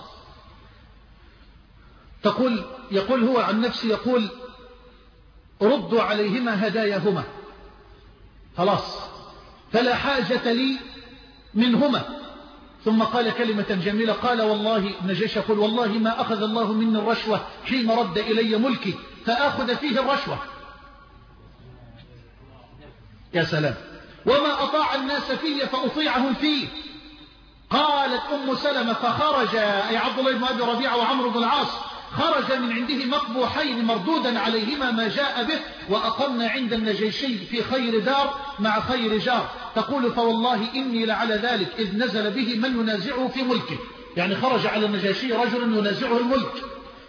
تقول يقول هو عن نفسه يقول ردوا عليهما هداياهما، خلاص فلا حاجة لي منهما. ثم قال كلمة جميلة قال والله نجيش يقول والله ما أخذ الله مني الرشوة حين رد إلي ملكي فأخذ فيه الرشوة. يا سلام. وما أطاع الناس فيه فأطيعهم فيه. قالت أم سلمة فخرج أي عبد الله بن أبي ربيعة وعمرو بن العاص خرج من عنده مقبوحين مردودا عليهما ما جاء به وأقمنا عند النجيشي في خير دار مع خير جار. تقول فوالله إني لعلى ذلك إذ نزل به من ينازعه في ملكه، يعني خرج على النجيشي رجل ينازعه الملك.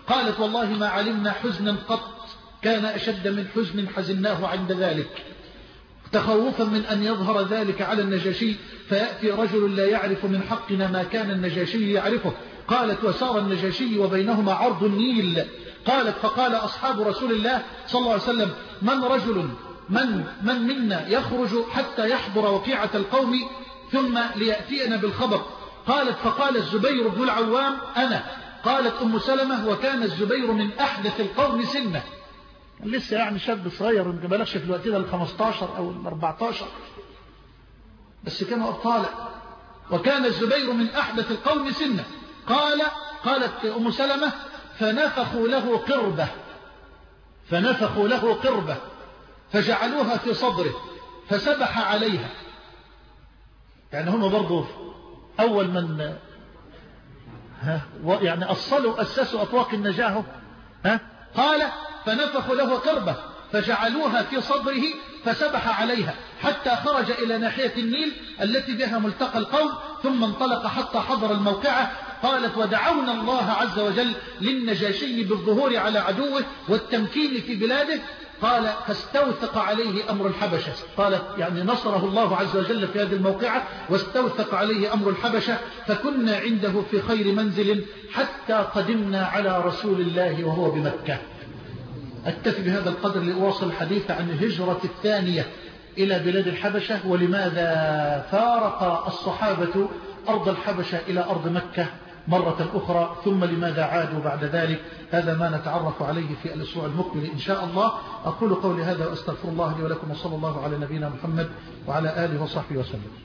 قالت والله ما علمنا حزنا قط كان أشد من حزن حزناه عند ذلك، تخوفا من أن يظهر ذلك على النجاشي فيأتي رجل لا يعرف من حقنا ما كان النجاشي يعرفه. قالت وسار النجاشي وبينهما عرض النيل. قالت فقال أصحاب رسول الله صلى الله عليه وسلم من رجل من, من منا يخرج حتى يحضر وقيعة القوم ثم ليأتينا بالخبر. قالت فقال الزبير بن العوام أنا. قالت أم سلمة وكان الزبير من أحدث القوم سنة، لسه يعني شاب صغير ما بلغش في الوقت ده الخمستاشر أو الأربعتاشر، بس كانوا أبطالا. وكان الزبير من أحدث القوم سنة. قال قالت أم سلمة فنفخوا له قربة فنفخوا له قربة فجعلوها في صدره فسبح عليها. يعني هم برضو أول من ها يعني أصلوا أسسوا أطواق النجاة. ها قال فنفخوا له قربة فجعلوها في صدره فسبح عليها حتى خرج إلى ناحية النيل التي بها ملتقى القوم ثم انطلق حتى حضر الموقعة. قالت ودعونا الله عز وجل للنجاشي بالظهور على عدوه والتمكين في بلاده. قال فاستوثق عليه أمر الحبشة. قالت يعني نصره الله عز وجل في هذه الموقعة واستوثق عليه أمر الحبشة فكنا عنده في خير منزل حتى قدمنا على رسول الله وهو بمكة. أكتفي بهذا القدر لأواصل الحديث عن الهجرة الثانية إلى بلاد الحبشة ولماذا فارق الصحابة أرض الحبشة إلى أرض مكة مرة أخرى ثم لماذا عادوا بعد ذلك. هذا ما نتعرف عليه في الأسبوع المقبل إن شاء الله. أقول قولي هذا وأستغفر الله لي ولكم وصلى الله على نبينا محمد وعلى آله وصحبه وسلم.